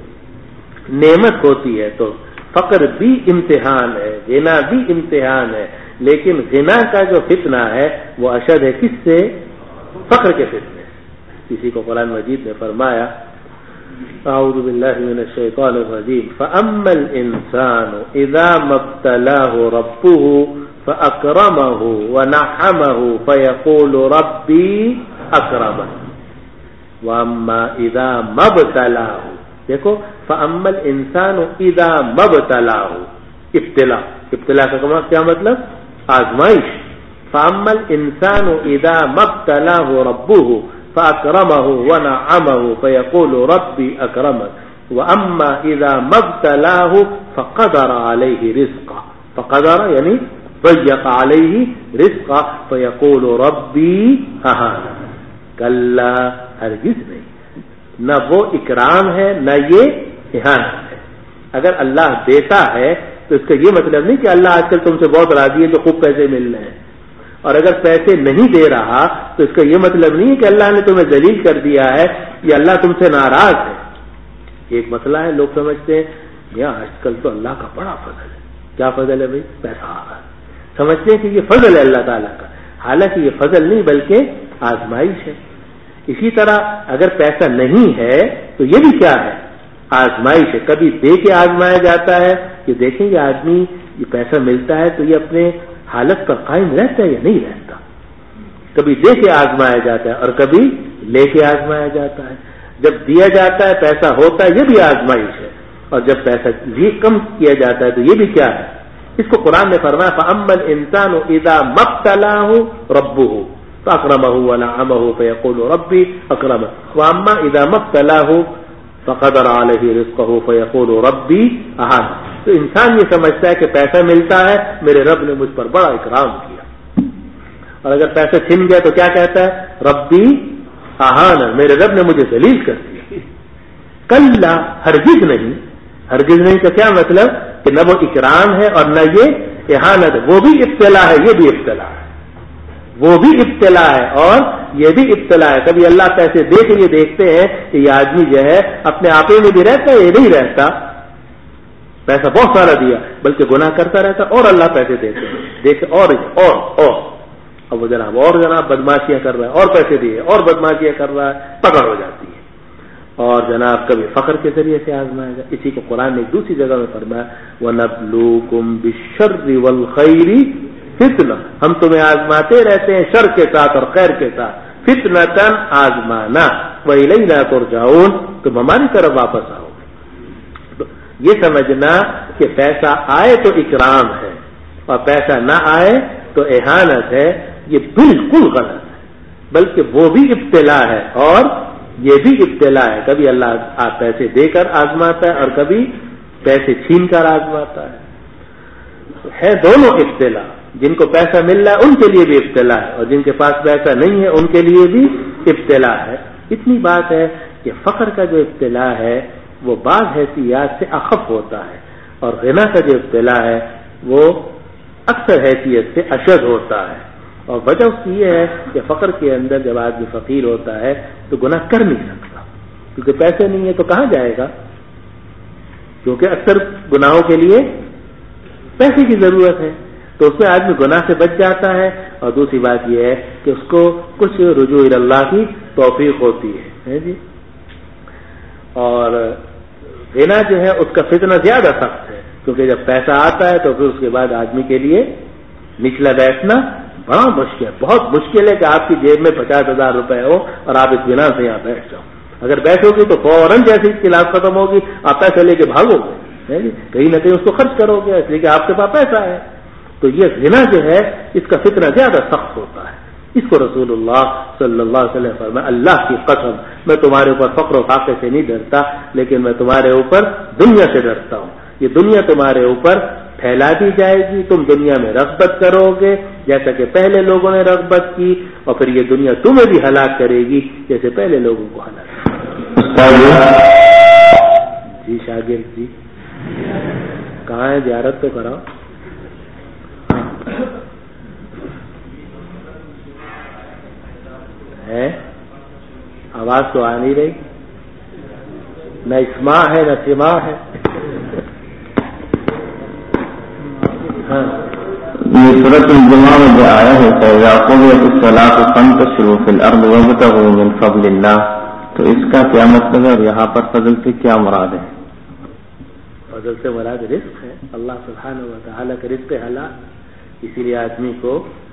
نعمت ہوتی ہے۔ تو فقر بھی امتحان ہے، غنا بھی امتحان ہے، لیکن غنا کا جو فتنہ ہے وہ اشد ہے کس سے؟ فقر کے فتنے سے۔ کسی کو قرآن مجید نے فرمایا اعوذ باللہ من الشیطان الرجیم فاما الانسان اذا ما ابتلاه ربه فاکرمه ونعمه فيقول ربی اکرمن واما اذا ما ابتلاه، دیکھو فاما الانسان اذا ما ابتلاه، ابتلا کا کیا مطلب؟ آزمائش۔ فاما الانسان اذا ما ابتلاه ربه، فأكرمه ونعمه فيقول ربي أكرمن وأما إذا ما ابتلاه فقدر عليه رزقه فقدر یعنی ضيق عليه رزقه فيقول ربي أهانن کلا ہرگز نہیں، نہ وہ اکرام ہے نہ یہ اہانت ہے۔ اگر اللہ دیتا ہے تو اس کا یہ مطلب نہیں کہ اللہ آج کل تم سے بہت راضی ہے جو خوب پیسے مل رہے ہیں، اور اگر پیسے نہیں دے رہا تو اس کا یہ مطلب نہیں ہے کہ اللہ نے تمہیں ذلیل کر دیا ہے یا اللہ تم سے ناراض ہے۔ ایک مسئلہ ہے، لوگ سمجھتے ہیں یا آج کل تو اللہ کا بڑا فضل ہے۔ کیا فضل ہے بھائی؟ پیسہ آ رہا ہے، سمجھتے ہیں کہ یہ فضل ہے اللہ تعالیٰ کا، حالانکہ یہ فضل نہیں بلکہ آزمائش ہے۔ اسی طرح اگر پیسہ نہیں ہے تو یہ بھی کیا ہے؟ آزمائش ہے۔ کبھی دے کے آزمایا جاتا ہے کہ دیکھیں یہ آدمی یہ پیسہ ملتا ہے تو یہ اپنے حالت پر قائم رہتا ہے یا نہیں رہتا، کبھی دے کے آزمایا جاتا ہے اور کبھی لے کے آزمایا جاتا ہے۔ جب دیا جاتا ہے پیسہ ہوتا ہے یہ بھی آزمائش ہے، اور جب پیسہ کم کیا جاتا ہے تو یہ بھی کیا ہے؟ اس کو قرآن نے فرمایا فَأَمَّا الْإِنسَانُ إِذَا مَا ابْتَلَاهُ رَبُّهُ فَأَكْرَمَهُ وَنَعَمَهُ فَيَقُولُ رَبِّي أَكْرَمَنِ وَأَمَّا إِذَا مَا ابْتَلَاهُ فَقَدَرَ عَلَيْهِ رِزْقَهُ فَيَقُولُ رَبِّي أَهَانَنِ۔ تو انسان یہ سمجھتا ہے کہ پیسہ ملتا ہے میرے رب نے مجھ پر بڑا اکرام کیا، اور اگر پیسے چھن گیا تو کیا کہتا ہے؟ ربی اہانن، میرے رب نے مجھے ذلیل کر دیا۔ کلا ہرگز نہیں، ہرگز نہیں کا کیا مطلب کہ نہ وہ اکرام ہے اور نہ یہ اہانت، وہ بھی ابتلا ہے، یہ بھی ابتلا ہے، وہ بھی ابتلا ہے اور یہ بھی ابتلا ہے۔ کبھی اللہ پیسے دے کے یہ دیکھتے ہیں کہ یہ آدمی جو ہے اپنے آپے میں بھی رہتا ہے یہ نہیں رہتا، پیسہ بہت سارا دیا بلکہ گناہ کرتا رہتا اور اللہ پیسے دیتے دیکھ اور اب وہ جناب بدماشیاں کر رہا ہے اور پیسے دیے اور بدماشیاں کر رہا ہے، پکڑ ہو جاتی ہے۔ اور جناب کبھی فقر کے ذریعے سے آزمائے گا۔ اسی کو قرآن نے ایک دوسری جگہ میں فرمایا وَنَبْلُوكُمْ بِالشَّرِّ وَالْخَيْرِ فتنہ، ہم تمہیں آزماتے رہتے ہیں شر کے ساتھ اور خیر کے ساتھ، فتنةً آزمانا وَإِلَيْنَا تُرْجَعُونَ، تم ہماری طرف واپس آؤ۔ یہ سمجھنا کہ پیسہ آئے تو اکرام ہے اور پیسہ نہ آئے تو اہانت ہے، یہ بالکل غلط ہے، بلکہ وہ بھی ابتلا ہے اور یہ بھی ابتلا ہے۔ کبھی اللہ پیسے دے کر آزماتا ہے اور کبھی پیسے چھین کر آزماتا ہے دونوں ابتلا۔ جن کو پیسہ مل رہا ہے ان کے لیے بھی ابتلا ہے اور جن کے پاس پیسہ نہیں ہے ان کے لیے بھی ابتلا ہے۔ اتنی بات ہے کہ فقر کا جو ابتلا ہے وہ بعض حیثیات سے اخف ہوتا ہے، اور غنا کا جو ابتلا ہے وہ اکثر حیثیت سے اشد ہوتا ہے، اور وجہ اس کی یہ ہے کہ فقر کے اندر جب آدمی فقیر ہوتا ہے تو گناہ کر نہیں سکتا، کیونکہ پیسے نہیں ہے تو کہاں جائے گا، کیونکہ اکثر گناہوں کے لیے پیسے کی ضرورت ہے، تو اس میں آدمی گناہ سے بچ جاتا ہے۔ اور دوسری بات یہ ہے کہ اس کو کچھ رجوع اللہ کی توفیق ہوتی ہے جی۔ اور غنا جو ہے اس کا فتنہ زیادہ سخت ہے، کیونکہ جب پیسہ آتا ہے تو پھر اس کے بعد آدمی کے لیے نچلا بیٹھنا بڑا مشکل ہے، بہت مشکل ہے کہ آپ کی جیب میں 50,000 روپے ہو اور آپ اطمینان سے یہاں بیٹھ جاؤ۔ اگر بیٹھو گی تو فوراً جیسے اس کی لاش ختم ہوگی آپ پیسے لے کے بھاگو گے، کہیں نہ کہیں اس کو خرچ کرو گے اس لیے کہ آپ کے پاس پیسہ ہے۔ تو یہ غنا جو ہے اس کا فتنہ زیادہ سخت ہوتا ہے۔ اس کو رسول اللہ صلی اللہ علیہ وسلم فرمایا اللہ کی قسم میں تمہارے اوپر فقر و فاقے سے نہیں ڈرتا، لیکن میں تمہارے اوپر دنیا سے ڈرتا ہوں۔ یہ دنیا تمہارے اوپر پھیلا دی جائے گی، تم دنیا میں رغبت کرو گے جیسا کہ پہلے لوگوں نے رغبت کی، اور پھر یہ دنیا تمہیں بھی ہلاک کرے گی جیسے پہلے لوگوں کو ہلاک کیا۔ جی شاگرد جی کہاں ہے؟ زیارت تو کراؤ۔ ہے آواز تو آ نہیں رہی، نہ اسماع ہے نہ سماع ہے۔ ہاں یہ سورۃ الجمعہ میں جو آیا ہے فَإِذَا قُضِيَتِ الصَّلَاةُ فَانتَشِرُوا فِي الْأَرْضِ وَابْتَغُوا مِنْ فَضْلِ اللَّهِ، تو اس کا کیا مطلب ہے اور یہاں پر فضل سے کیا مراد ہے؟ فضل سے مراد رزق ہے، اللہ سبحانہ و تعالیٰ کا رزق حلال، اسی لیے آدمی کو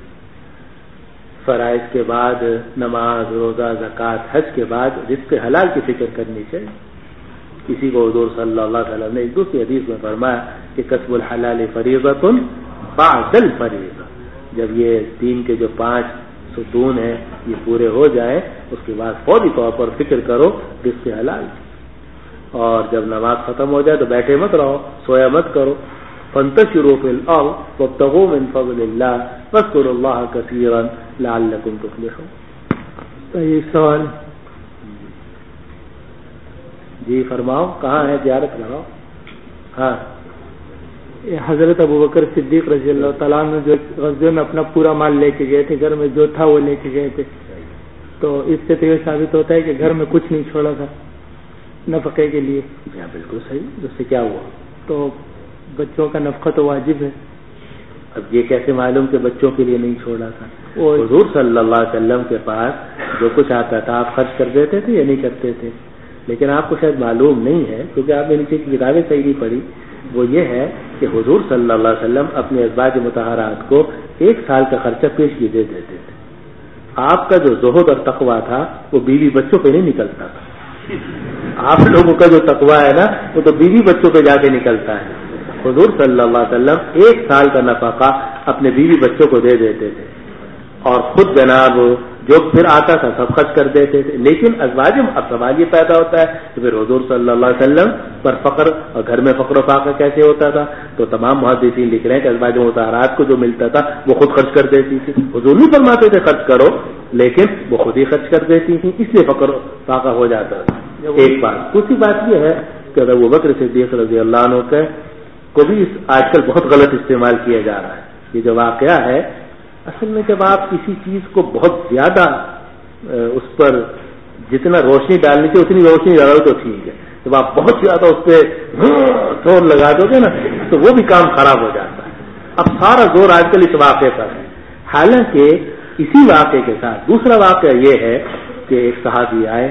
فرائض کے بعد نماز روزہ زکوٰۃ حج کے بعد رزق حلال کی فکر کرنی چاہیے۔ کسی کو حضور صلی اللہ علیہ وسلم نے ایک دوسری حدیث میں فرمایا کہ کسب الحلال فریضۃ بعد الفریضہ، جب یہ دین کے جو 5 ستون ہیں یہ پورے ہو جائیں، اس کے بعد فوری طور پر فکر کرو رزق حلال، اور جب نماز ختم ہو جائے تو بیٹھے مت رہو، سویا مت کرو. فانتشروا فی الارض وابتغوا من فضل اللہ واذکروا اللہ کثیرا لعلکم تفلحون. تو یہ سوال جی فرماؤ، کہاں ہے زیارت لگاؤ. ہاں حضرت ابوبکر صدیق رضی اللہ تعالیٰ عنہ جو غزوے میں اپنا پورا مال لے کے گئے تھے، گھر میں جو تھا وہ لے کے گئے تھے، تو اس سے تو یہ ثابت ہوتا ہے کہ گھر میں کچھ نہیں چھوڑا تھا نفقے کے لیے. بالکل صحیح. اس سے کیا ہوا؟ تو بچوں کا نفقہ تو واجب ہے. اب یہ کیسے معلوم کہ بچوں کے لیے نہیں چھوڑا تھا؟ حضور صلی اللہ علیہ وسلم کے پاس جو کچھ آتا تھا آپ خرچ کر دیتے تھے یا نہیں کرتے تھے؟ لیکن آپ کو شاید معلوم نہیں ہے کیونکہ آپ نے نیچے کی کتابیں صحیح نہیں پڑھی. وہ یہ ہے کہ حضور صلی اللہ علیہ وسلم اپنے ازواج مطہرات کو 1 سال کا خرچہ پیشگی دے دیتے تھے. آپ کا جو زہد اور تقویٰ تھا وہ بیوی بچوں پہ نہیں نکلتا تھا. آپ لوگوں کا جو تقویٰ ہے نا وہ تو بیوی بچوں پہ جا کے نکلتا ہے. حضور صلی اللہ علیہ وسلم 1 سال کا نفقہ اپنے بیوی بچوں کو دے دیتے تھے اور خود جناب جو پھر آتا تھا سب خرچ کر دیتے تھے. لیکن ازواج، اب سوال یہ پیدا ہوتا ہے کہ پھر حضور صلی اللہ علیہ وسلم پر فقر اور گھر میں فقر و فاقہ کیسے ہوتا تھا؟ تو تمام محدثین لکھ رہے ہیں کہ ازواج مطہرات کو جو ملتا تھا وہ خود خرچ کر دیتی تھی. حضور نہیں فرماتے تھے خرچ کرو، لیکن وہ خود ہی خرچ کر دیتی تھی، اس لیے فقر و فاقہ ہو جاتا تھا. ایک بات. دوسری بات یہ ہے کہ ابوبکر صدیق رضی اللہ عنہ کو بھی آج کل بہت غلط استعمال کیا جا رہا ہے. یہ جو واقعہ ہے اصل میں جب آپ کسی چیز کو بہت زیادہ اس پر جتنا روشنی ڈالنی چاہیے اتنی روشنی ڈالو تو ٹھیک ہے. جب آپ بہت زیادہ اس پہ زور لگا دو گے نا تو وہ بھی کام خراب ہو جاتا ہے. اب سارا زور آج کل اس واقعے پر ہے. حالانکہ اسی واقعے کے ساتھ دوسرا واقعہ یہ ہے کہ ایک صحابی آئے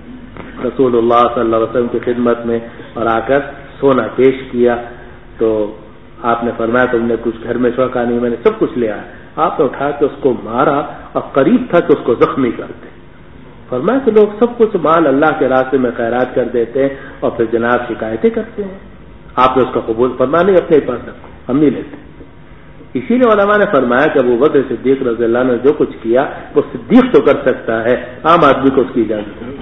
رسول اللہ صلی اللہ علیہ وسلم کی خدمت میں اور آ کر سونا پیش کیا. تو آپ نے فرمایا تم نے کچھ گھر میں چھوڑا نہیں، میں نے سب کچھ لیا. آپ نے اٹھا کے اس کو مارا اور قریب تھا کہ اس کو زخمی کرتے. فرمایا کہ لوگ سب کچھ مال اللہ کے راستے میں خیرات کر دیتے ہیں اور پھر جناب شکایتیں کرتے ہیں. آپ نے اس کا قبول فرما نہیں، اپنے پاس رکھو، ہم نہیں لیتے. اسی لیے علماء نے فرمایا کہ ابوبکر صدیق رضی اللہ عنہ نے جو کچھ کیا وہ صدیق تو کر سکتا ہے، عام آدمی کو اس کی اجازت نہیں.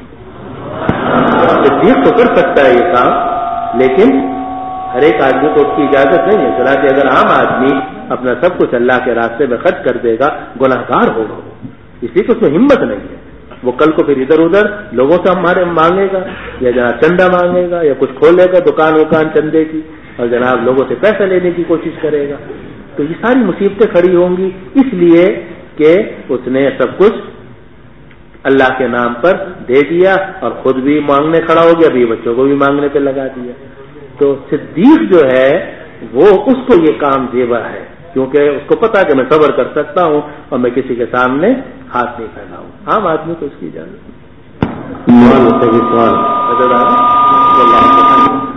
صدیق تو کر سکتا ہے یہ کام، لیکن ہر ایک آدمی کو اس کی اجازت نہیں ہے. چنانچہ اگر عام آدمی اپنا سب کچھ اللہ کے راستے میں خرچ کر دے گا گناہگار ہوگا، اس لیے کہ اس میں ہمت نہیں ہے. وہ کل کو پھر ادھر ادھر لوگوں سے ہمارے مانگے گا یا جہاں چندہ مانگے گا یا کچھ کھولے گا دکان وکان چندے کی اور جناب لوگوں سے پیسہ لینے کی کوشش کرے گا. تو یہ ساری مصیبتیں کھڑی ہوں گی اس لیے کہ اس نے سب کچھ اللہ کے نام پر دے دیا اور خود بھی مانگنے کھڑا ہو گیا، ابھی بچوں کو بھی مانگنے پہ لگا دیا. تو صدیق جو ہے وہ اس کو یہ کام زیور ہے کیونکہ اس کو پتا کہ میں صبر کر سکتا ہوں اور میں کسی کے سامنے ہاتھ نہیں پھیلاؤں. عام آدمی کو اس کی اجازت نہیں.